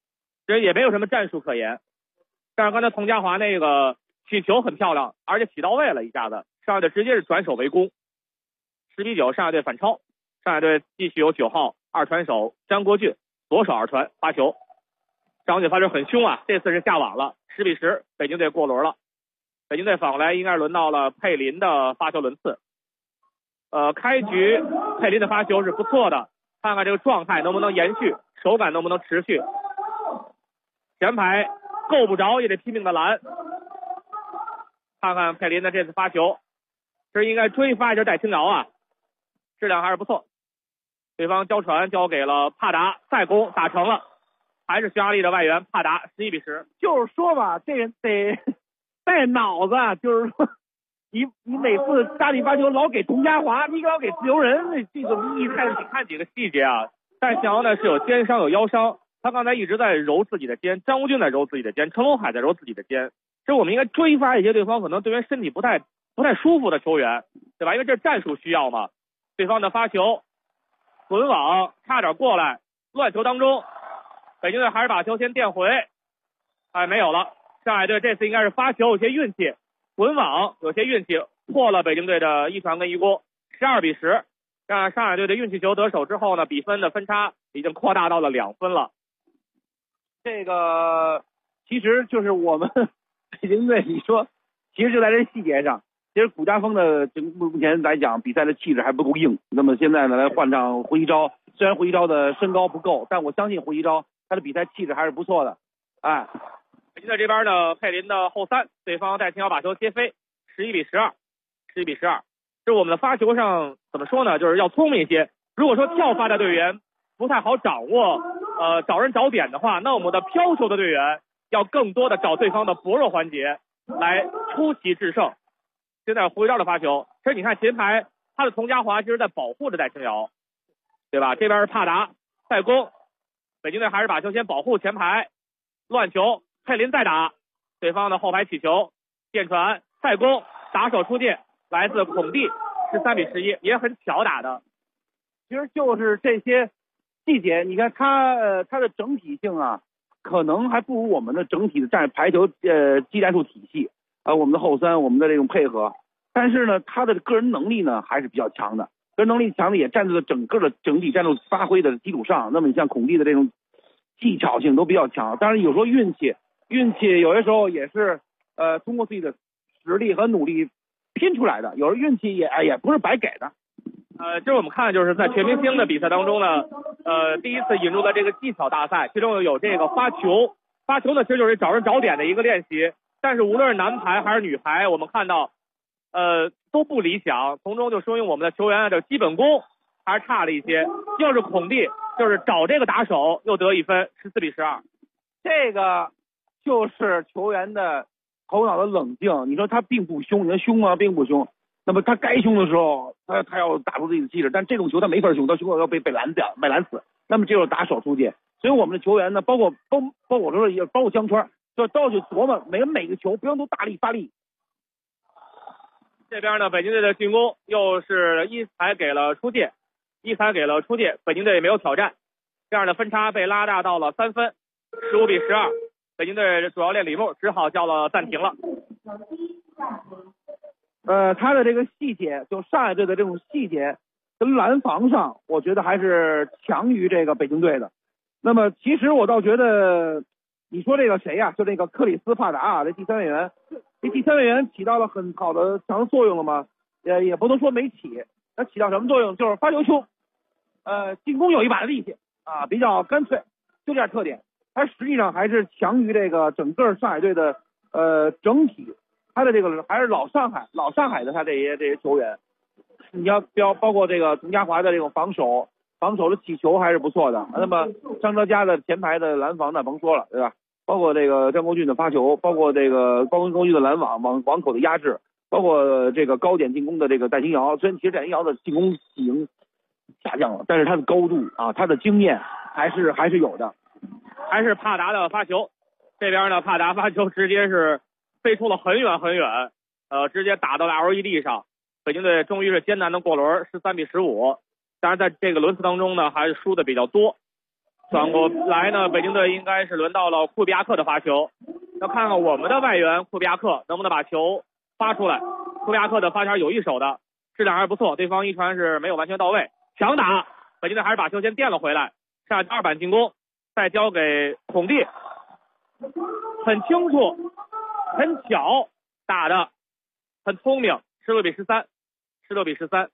这也没有什么战术可言。但是刚才佟家华那个起球很漂亮，而且起到位了，一下子上海队直接是转守为攻，10-9，上海队反超。上海队继续有9号二传手张国俊左手二传发球，张国俊发球很凶啊，这次是下网了，10-10，北京队过轮了。北京队反过来应该是轮到了佩林的发球轮次。开局佩林的发球是不错的，看看这个状态能不能延续，手感能不能持续。前排够不着也得拼命的拦。看看佩林的这次发球，这应该追发一下戴清瑶啊，质量还是不错。对方交传交给了帕达，再攻打成了，还是匈牙利的外援帕达，11-10。 就是说吧，这人得带脑子，就是说你每次大力发球老给佟家华，你老给自由人，这种意义太。 你看几个细节啊，戴清瑶呢是有肩伤有腰伤，他刚才一直在揉自己的肩，张国军在揉自己的肩，陈龙海在揉自己的肩。这我们应该追发一些对方可能队员身体不太舒服的球员，对吧？因为这是战术需要嘛。对方的发球滚网差点过来，乱球当中，北京队还是把球先垫回，没有了。上海队这次应该是发球有些运气，滚网有些运气，破了北京队的一传跟一锅，12-10。让上海队的运气球得手之后呢，比分的分差已经扩大到了2分了。 这个其实就是我们北京队，你说其实就在这细节上。其实古家峰的目前来讲，比赛的气质还不够硬。那么现在呢，来换上胡一昭，虽然胡一昭的身高不够，但我相信胡一昭他的比赛气质还是不错的。 北京队这边呢，佩林的后三，对方戴清瑶把球接飞，11-12。这我们的发球上怎么说呢？就是要聪明一些。如果说跳发的队员不太好掌握，找人找点的话，那我们的飘球的队员要更多的找对方的薄弱环节来出奇制胜。现在胡一昭的发球，其实你看前排他的佟家华其实在保护着戴清瑶，对吧？这边是帕达再攻，北京队还是把球先保护前排，乱球佩林再打，对方的后排起球电传再攻，打手出界，来自孔蒂13-11，也很巧打的。 其实就是这些细节，你看他的整体性啊，可能还不如我们的整体的排球技战术体系。我们的后三，我们的这种配合，但是呢，他的个人能力呢还是比较强的，个人能力强的也站在了整体战术发挥的基础上。那么你像孔蒂的这种技巧性都比较强，当然有时候运气有些时候也是通过自己的实力和努力拼出来的，有时候运气也不是白给的。 这我们看就是在全明星的比赛当中呢，第一次引入了这个技巧大赛，其中有这个发球呢，其实就是找人找点的一个练习。但是无论是男排还是女排，我们看到都不理想，从中就说明我们的球员的基本功还是差了一些。又是孔蒂，就是找这个打手又得1分，14-12。 这个就是球员的头脑的冷静。你说他并不凶，你说凶吗？并不凶。那么他该凶的时候，他要打出自己的气质，但这种球他没法凶，他凶要被拦死。那么这就是打手出界。所以我们的球员呢，包括我说也包括江川。就都要去琢磨每个球不用都大力发力。 这边呢，北京队的进攻又是一裁给了出界，北京队也没有挑战，这样的分差被拉大到了3分，15-12。北京队主教练李牧只好叫了暂停了。 他的这个细节，就上海队的这种细节跟拦防上，我觉得还是强于这个北京队的。那么其实我倒觉得。你说这个谁呀？就这个克里斯帕达啊，这第三位员起到了很好的强的作用了吗？也不能说没起，他起到什么作用？就是发球凶，进攻有一把力气啊，比较干脆，就这点特点。他实际上还是强于这个整个上海队的整体，他的这个还是老上海的他这些球员。你要包括这个佟家华的这种防守的起球还是不错的。那么张哲嘉的前排的拦防那甭说了，对吧？包括这个张国俊的发球，包括这个高文的拦网网口的压制，包括这个高点进攻的这个戴清瑶。虽然其实戴清瑶的进攻已经下降了，但是他的高度啊，他的经验还是有的。 还是帕达的发球，这边呢帕达发球直接是飞出了很远，直接打到了 LED 上。北京队终于是艰难的过轮，13-15。当然在这个轮次当中呢，还是输的比较多。 转过来呢，北京队应该是轮到了库比亚克的发球，要看看我们的外援库比亚克能不能把球发出来。库比亚克的发球有一手的，质量还是不错，对方一传是没有完全到位，强打，北京队还是把球先垫了回来，下2板进攻，再交给孔蒂，很清楚，很巧，打的很聪明，16比13，16比13。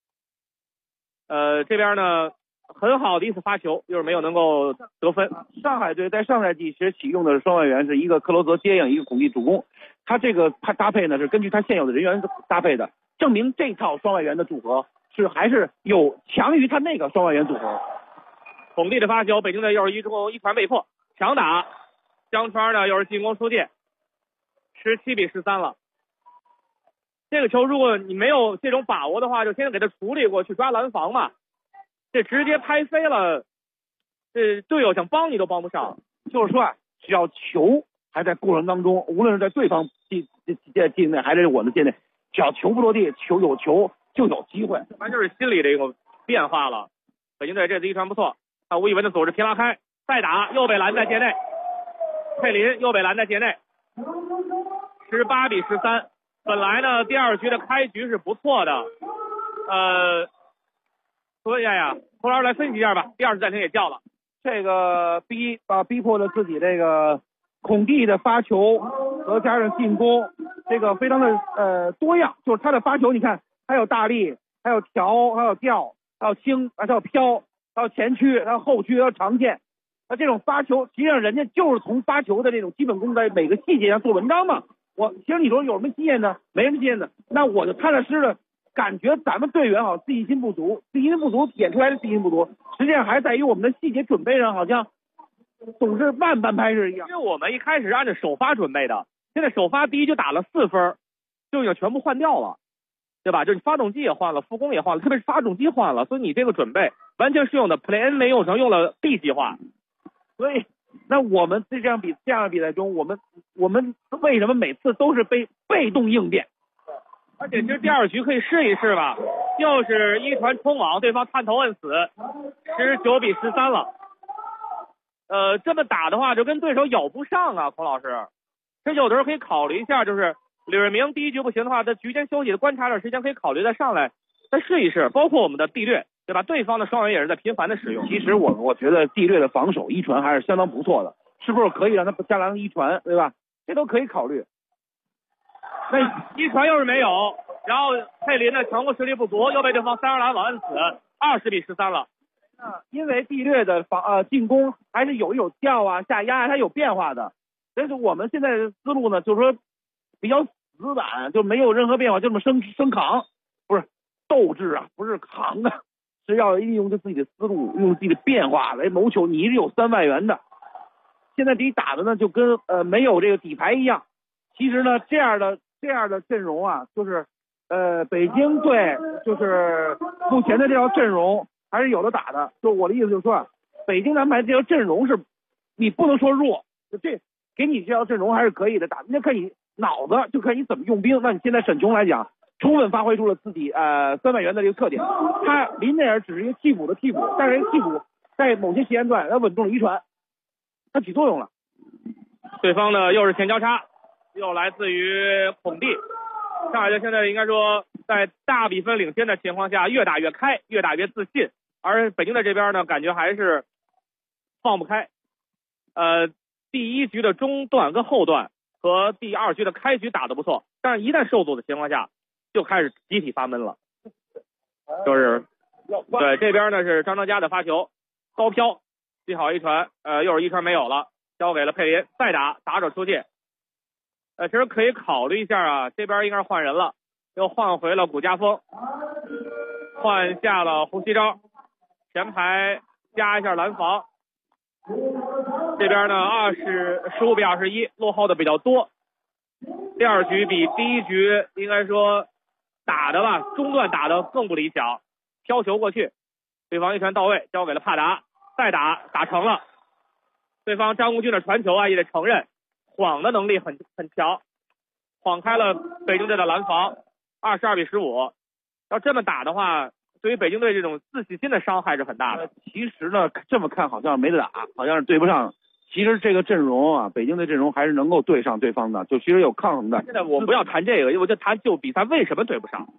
这边呢很好的一次发球，就是没有能够得分。 上海队在上赛季其实启用的双外援是一个克罗泽接应，一个孔蒂主攻，他这个搭配呢是根据他现有的人员搭配的，证明这套双外援的组合是还是有强于他那个双外援组合。 孔蒂的发球，北京队又是一传被迫，强打，江川呢又是进攻出界，17比13了。这个球如果你没有这种把握的话，就先给他处理过去抓拦防嘛，这直接拍飞了，这队友想帮你都帮不上。 就是说啊，只要球还在过程当中，无论是在对方境内还是我们界内，只要球不落地，球就有机会， 完就是心理的一个变化了。北京队这次一传不错，吴亦文的组织皮拉开，再打又被拦在界内，佩林又被拦在界内，18比13。本来呢第2局的开局是不错的，说一下呀，胡老师来分析一下吧。第2次暂停也叫了， 这个逼迫了自己这个孔蒂的发球和加上进攻，这个非常的多样，就是他的发球，你看还有大力，还有调，还有吊，还有轻，还有飘，还有前屈，还有后屈，还有长线。那这种发球，实际上人家就是从发球的这种基本功在每个细节上做文章嘛。其实你说有什么经验呢？没什么经验的，那我就踏踏实实的感觉咱们队员好像自信心不足，演出来的自信心不足，实际上还在于我们的细节准备上好像总是慢半拍似一样。 因为我们一开始是按照首发准备的，现在首发第一就打了4分，就已经全部换掉了，对吧？就是发动机也换了，副攻也换了，特别是发动机换了，所以你这个准备完全是用的 Plan 没用成，用了 B 计划。 所以那我们这样比赛中，我们为什么每次都是被动应变？ 而且其实第2局可以试一试吧，又是一传冲网，对方探头摁死，19比13了。这么打的话就跟对手咬不上啊，孔老师。这有的时候可以考虑一下，就是李瑞明第1局不行的话，在局间休息的观察点时间可以考虑再上来再试一试，包括我们的地略，对吧？对方的双人也是在频繁的使用。 其实我觉得地略的防守一传还是相当不错的，是不是可以让他加上一传，对吧？这都可以考虑。 那一传又是没有，然后佩林的强攻实力不足，又被对方3人拦网摁死，20比13了。 因为地略的进攻还是有跳啊下压，它有变化的。但是我们现在的思路呢，就是说比较死板，就没有任何变化，就这么生扛，不是斗志啊，不是扛啊，是要利用自己的思路，用自己的变化来谋求。你是有3外援的，现在你打的呢就跟没有这个底牌一样。其实呢，这样的阵容啊，就是北京队就是目前的这条阵容还是有的打的。就我的意思就是说，北京男排这条阵容是，你不能说弱，这给你这条阵容还是可以的打，那看你脑子，就看你怎么用兵。那你现在沈琼来讲，充分发挥出了自己3外援的这个特点。他林内尔只是一个替补的替补，但是替补在某些时间段他稳住了一传，他起作用了。 对方呢又是前交叉，又来自于孔蒂。上海队现在应该说在大比分领先的情况下，越打越开，越打越自信。而北京队这边呢，感觉还是放不开。第1局的中段跟后段和第2局的开局打得不错，但是一旦受阻的情况下，就开始集体发闷了。就是对这边呢是张德佳的发球，高飘，记好一传，又是一传没有了，交给了佩林，再打者出界。其实可以考虑一下啊，这边应该是换人了，又换回了古家峰，换下了胡锡章，前排加一下拦防。这边呢15比21，落后的比较多。第2局比第1局应该说打的吧，中段打的更不理想，飘球过去，对方一传到位，交给了帕达，再打成了。对方张国军的传球啊，也得承认晃的能力很强，晃开了北京队的拦防，22比15。要这么打的话， 对于北京队这种自信心的伤害是很大的。 其实呢，这么看好像没得打，好像是对不上。其实这个阵容啊，北京队阵容还是能够对上对方的，就其实有抗衡的。 现在我不要谈这个，因为我就谈就比赛为什么对不上。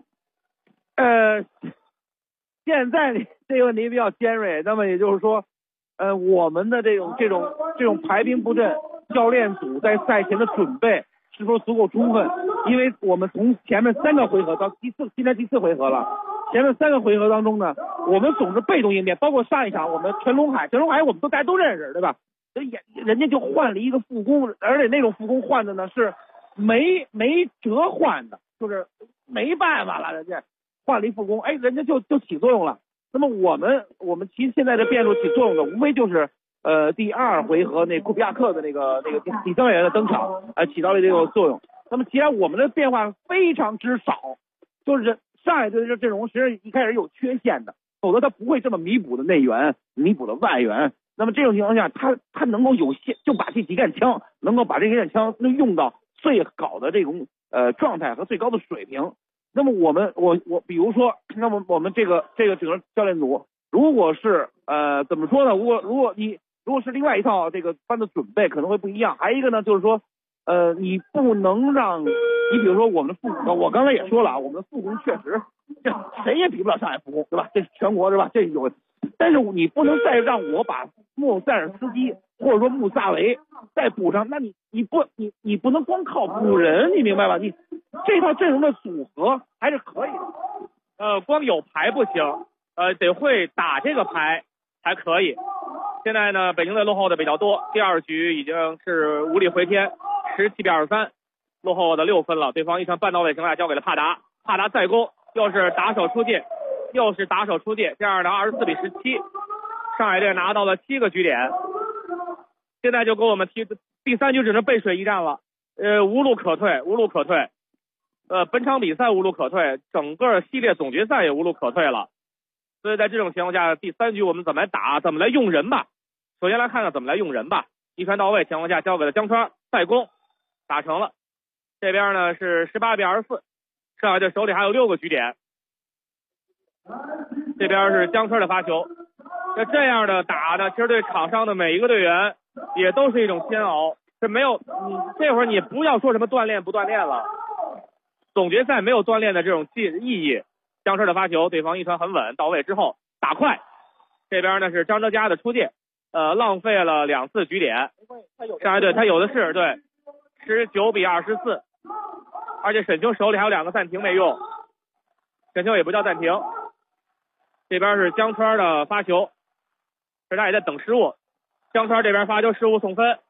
现在这个问题比较尖锐，那么也就是说，我们的这种排兵布阵，教练组在赛前的准备是否足够充分？因为我们从前面3个回合到今天第4回合了，前面3个回合当中呢，我们总是被动应变，包括上一场我们陈龙海我们大家都认识，对吧？人家就换了一个副攻，而且那种副攻换的呢是没辙换的，就是没办法了，人家换了一副攻，人家就起作用了。那么我们其实现在的变数起作用的无非就是第2回合那库比亚克的那个第3位员的登场起到了这个作用。那么其实我们的变化非常之少，就是上海队的阵容实际上一开始有缺陷的，否则他不会这么弥补的内援，弥补的外援。那么这种情况下，他能够有限，就把这几杆枪能够把这几杆枪用到最好的这种状态和最高的水平。那么我比如说，那么我们这个整个教练组，如果是怎么说呢？如果是另外一套这个班的准备可能会不一样。还有一个呢，就是说你不能让你比如说我们的副攻，我刚才也说了啊，我们的副攻确实这谁也比不了上海副攻，对吧？这是全国是吧？这有。但是你不能再让我把莫塞尔斯基或者说穆萨维再补上，那你不能光靠补人，你明白吧？你这套阵容的组合还是可以的。 光有牌不行，得会打这个牌才可以。现在呢，北京队落后的比较多，第2局已经是无力回天，17-23，落后的6分了。对方一传半到位情况下交给了帕达再攻，又是打手出界，这样的24-17，上海队拿到了7个局点。现在就给我们踢第3局只能背水一战了，无路可退。本场比赛无路可退，整个系列总决赛也无路可退了。所以在这种情况下，第3局我们怎么来打，怎么来用人吧。首先来看看怎么来用人吧。一传到位情况下交给了江川，再攻打成了。这边呢是18-24，上海队手里还有6个局点。这边是江川的发球。那这样的打呢，其实对场上的每一个队员也都是一种煎熬。这没有这会儿你不要说什么锻炼不锻炼了，总决赛没有锻炼的这种意义。江川的发球，对方一传很稳，到位之后打快。这边呢是张哲嘉的出界，浪费了2次局点。上海队他有的是，对，19-24，而且沈秋手里还有2个暂停没用，沈秋也不叫暂停。这边是江川的发球，这他也在等失误。江川这边发球失误送分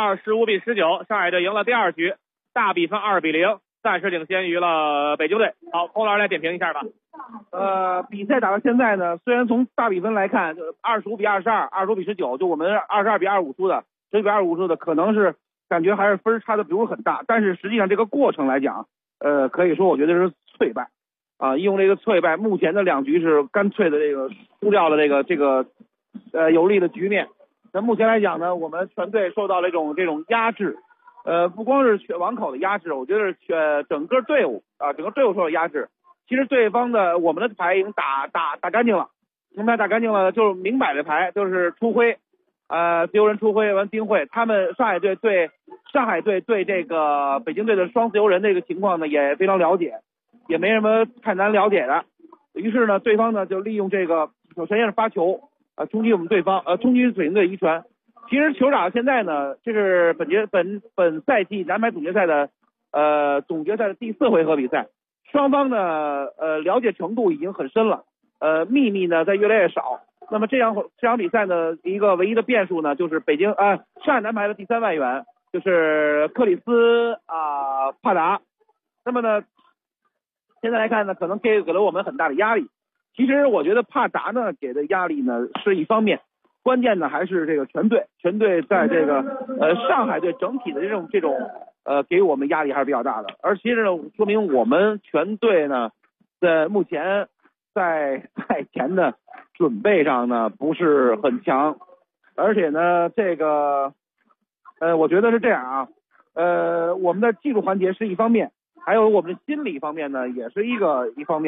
，25-19，上海队赢了第2局，大比分2-0，暂时领先于了北京队。好，洪老师来点评一下吧。 比赛打到现在呢，虽然从大比分来看，25-22、25-19，就我们22-25输的，19-25输的，可能是感觉还是分差的不是很大，但是实际上这个过程来讲，可以说我觉得是脆败啊，用这个脆败，目前的2局是干脆的这个输掉了这个有利的局面。那目前来讲呢，我们全队受到了这种压制，不光是网口的压制，我觉得是整个队伍受到压制。其实对方的我们的牌已经打干净了，明白打干净了，就是明摆的牌，就是出灰，自由人出灰完丁慧，他们上海队对这个北京队的双自由人这个情况呢也非常了解，也没什么太难了解的。于是呢，对方呢就利用这个首先是发球冲击我们对方，冲击北京队一传。其实球场现在呢，这是本赛季男排总决赛的总决赛的第4回合比赛。双方呢，了解程度已经很深了，秘密呢在越来越少。那么这场比赛呢，一个唯一的变数呢，就是上海男排的第3外援，就是克里斯帕达。那么呢，现在来看呢，可能给了我们很大的压力。其实我觉得帕达呢给的压力呢是一方面，关键呢还是这个全队在这个上海队整体的这种给我们压力还是比较大的，而其实呢，说明我们全队呢，在目前在赛前的准备上呢不是很强，而且呢，我觉得是这样啊，我们的技术环节是一方面，还有我们的心理方面呢也是一方面。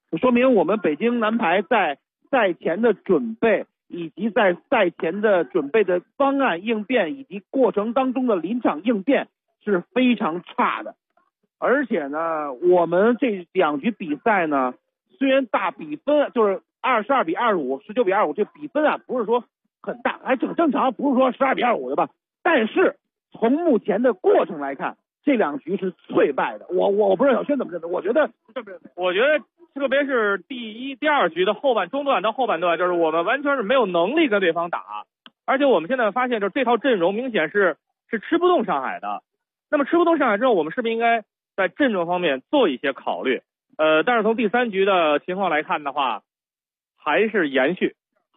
说明我们北京男排在赛前的准备，以及在赛前的准备的方案应变，以及过程当中的临场应变是非常差的。而且呢，我们这2局比赛呢，虽然大比分就是22比25、19比25，这比分啊不是说很大，还正常，不是说12比25的吧。但是从目前的过程来看，这2局是脆败的。我不知道小轩怎么认为，我觉得特别是第1、第2局的中段到后半段，就是我们完全是没有能力跟对方打，而且我们现在发现，就是这套阵容明显是吃不动上海的。那么吃不动上海之后，我们是不是应该在阵容方面做一些考虑？但是从第3局的情况来看的话，还是延续。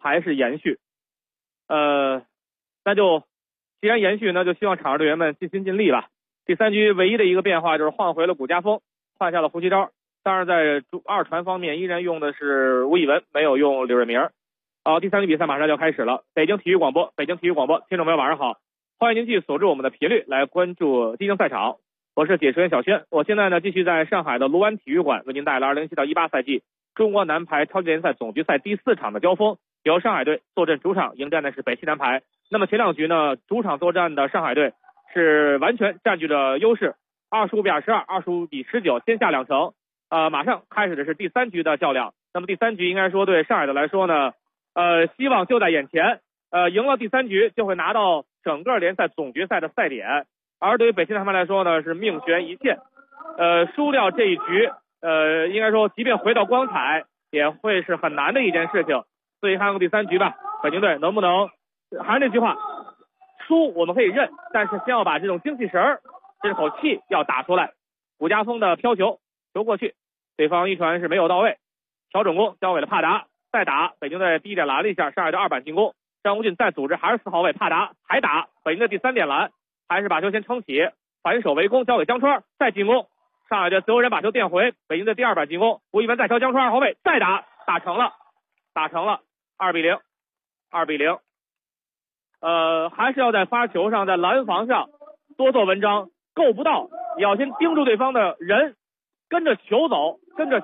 那就既然延续，那就希望场上队员们尽心尽力吧。第3局唯一的一个变化就是换回了谷家锋，换下了胡其钊。当然，在二传方面依然用的是吴以文，没有用柳瑞明。第3局比赛马上就要开始了。北京体育广播，听众朋友晚上好，欢迎您继续锁住我们的频率来关注激情赛场。我是解说员小轩，我现在呢继续在上海的卢湾体育馆为您带来2017到18赛季中国男排超级联赛总决赛第4场的交锋，由上海队坐镇主场迎战的是北汽男排。那么前2局呢，主场作战的上海队是完全占据着优势，25比22、25比19，先下2城。马上开始的是第3局的较量。那么第3局应该说对上海队来说呢，希望就在眼前，赢了第3局就会拿到整个联赛总决赛的赛点，而对于北汽男排来说呢是命悬一线，输掉这一局，应该说即便回到光彩也会是很难的一件事情。所以看看第3局吧，北京队能不能还是那句话，输我们可以认，但是先要把这种精气神儿，这口气要打出来。谷家锋的飘球过去，对方一传是没有到位，调整攻交给了帕达，再打，北京队第1点拦了一下上海队2板进攻，张无俊再组织还是4号位帕达，还打，北京队第3点拦，还是把球先撑起，反手围攻交给江川，再进攻，上海队自由人把球垫回，北京队第2板进攻，吴亦文再挑江川2号位，再打，打成了2比0。还是要在发球上，在拦防上多做文章，够不到也要先盯住对方的人，跟着球走。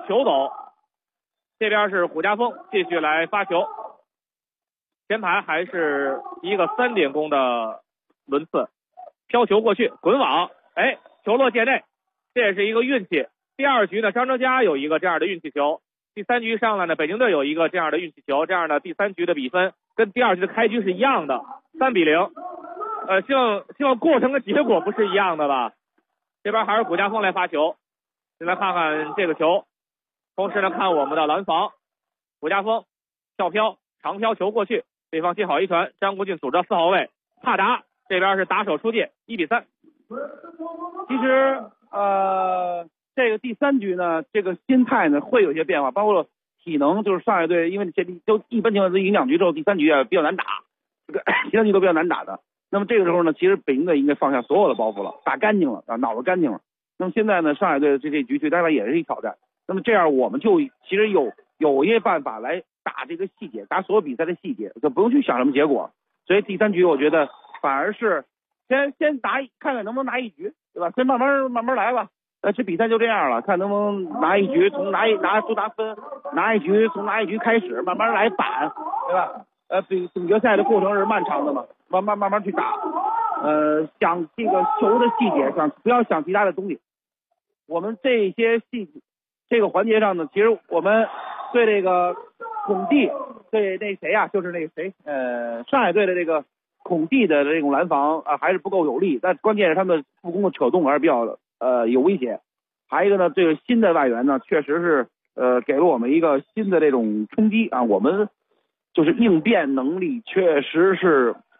这边是谷家锋继续来发球，前排还是一个3点攻的轮次，飘球过去滚网，球落界内，这也是一个运气。第2局呢，张哲嘉有一个这样的运气球，第3局上来呢，北京队有一个这样的运气球，这样的第3局的比分跟第2局的开局是一样的，3比0。希望过程的结果不是一样的吧。这边还是谷家锋来发球，先来看看这个球，同时呢看我们的拦防，谷家锋长飘球过去，对方接好一传，张国俊组织4号位帕达，这边是打手出界，1比3。 其实这个第3局呢，这个心态呢会有些变化，包括体能，就是上海队因为这都一般情况下赢2局之后，第3局比较难打，这个其他局都比较难打的。那么这个时候呢，其实北京队应该放下所有的包袱了，打干净了，脑子干净了。那么现在呢，上海队的这局对当然也是一挑战。那么这样我们就其实有一些办法来打这个细节，打所有比赛的细节，就不用去想什么结果。所以第3局我觉得反而是先看看能不能拿1局，对吧？先慢慢来吧。这比赛就这样了，看能不能拿1局，从拿分，拿1局，从拿1局开始，慢慢来板，对吧？总决赛的过程是漫长的嘛，慢慢去打。想这个球的细节，不要想其他的东西。我们这些这个环节上呢，其实我们对这个孔蒂，对那谁呀，就是那个谁，上海队的这个孔蒂的这种拦防还是不够有力。但关键是他们助攻的扯动还是比较有威胁。还有一个呢，这个新的外援呢，确实是给了我们一个新的这种冲击啊。我们就是应变能力确实是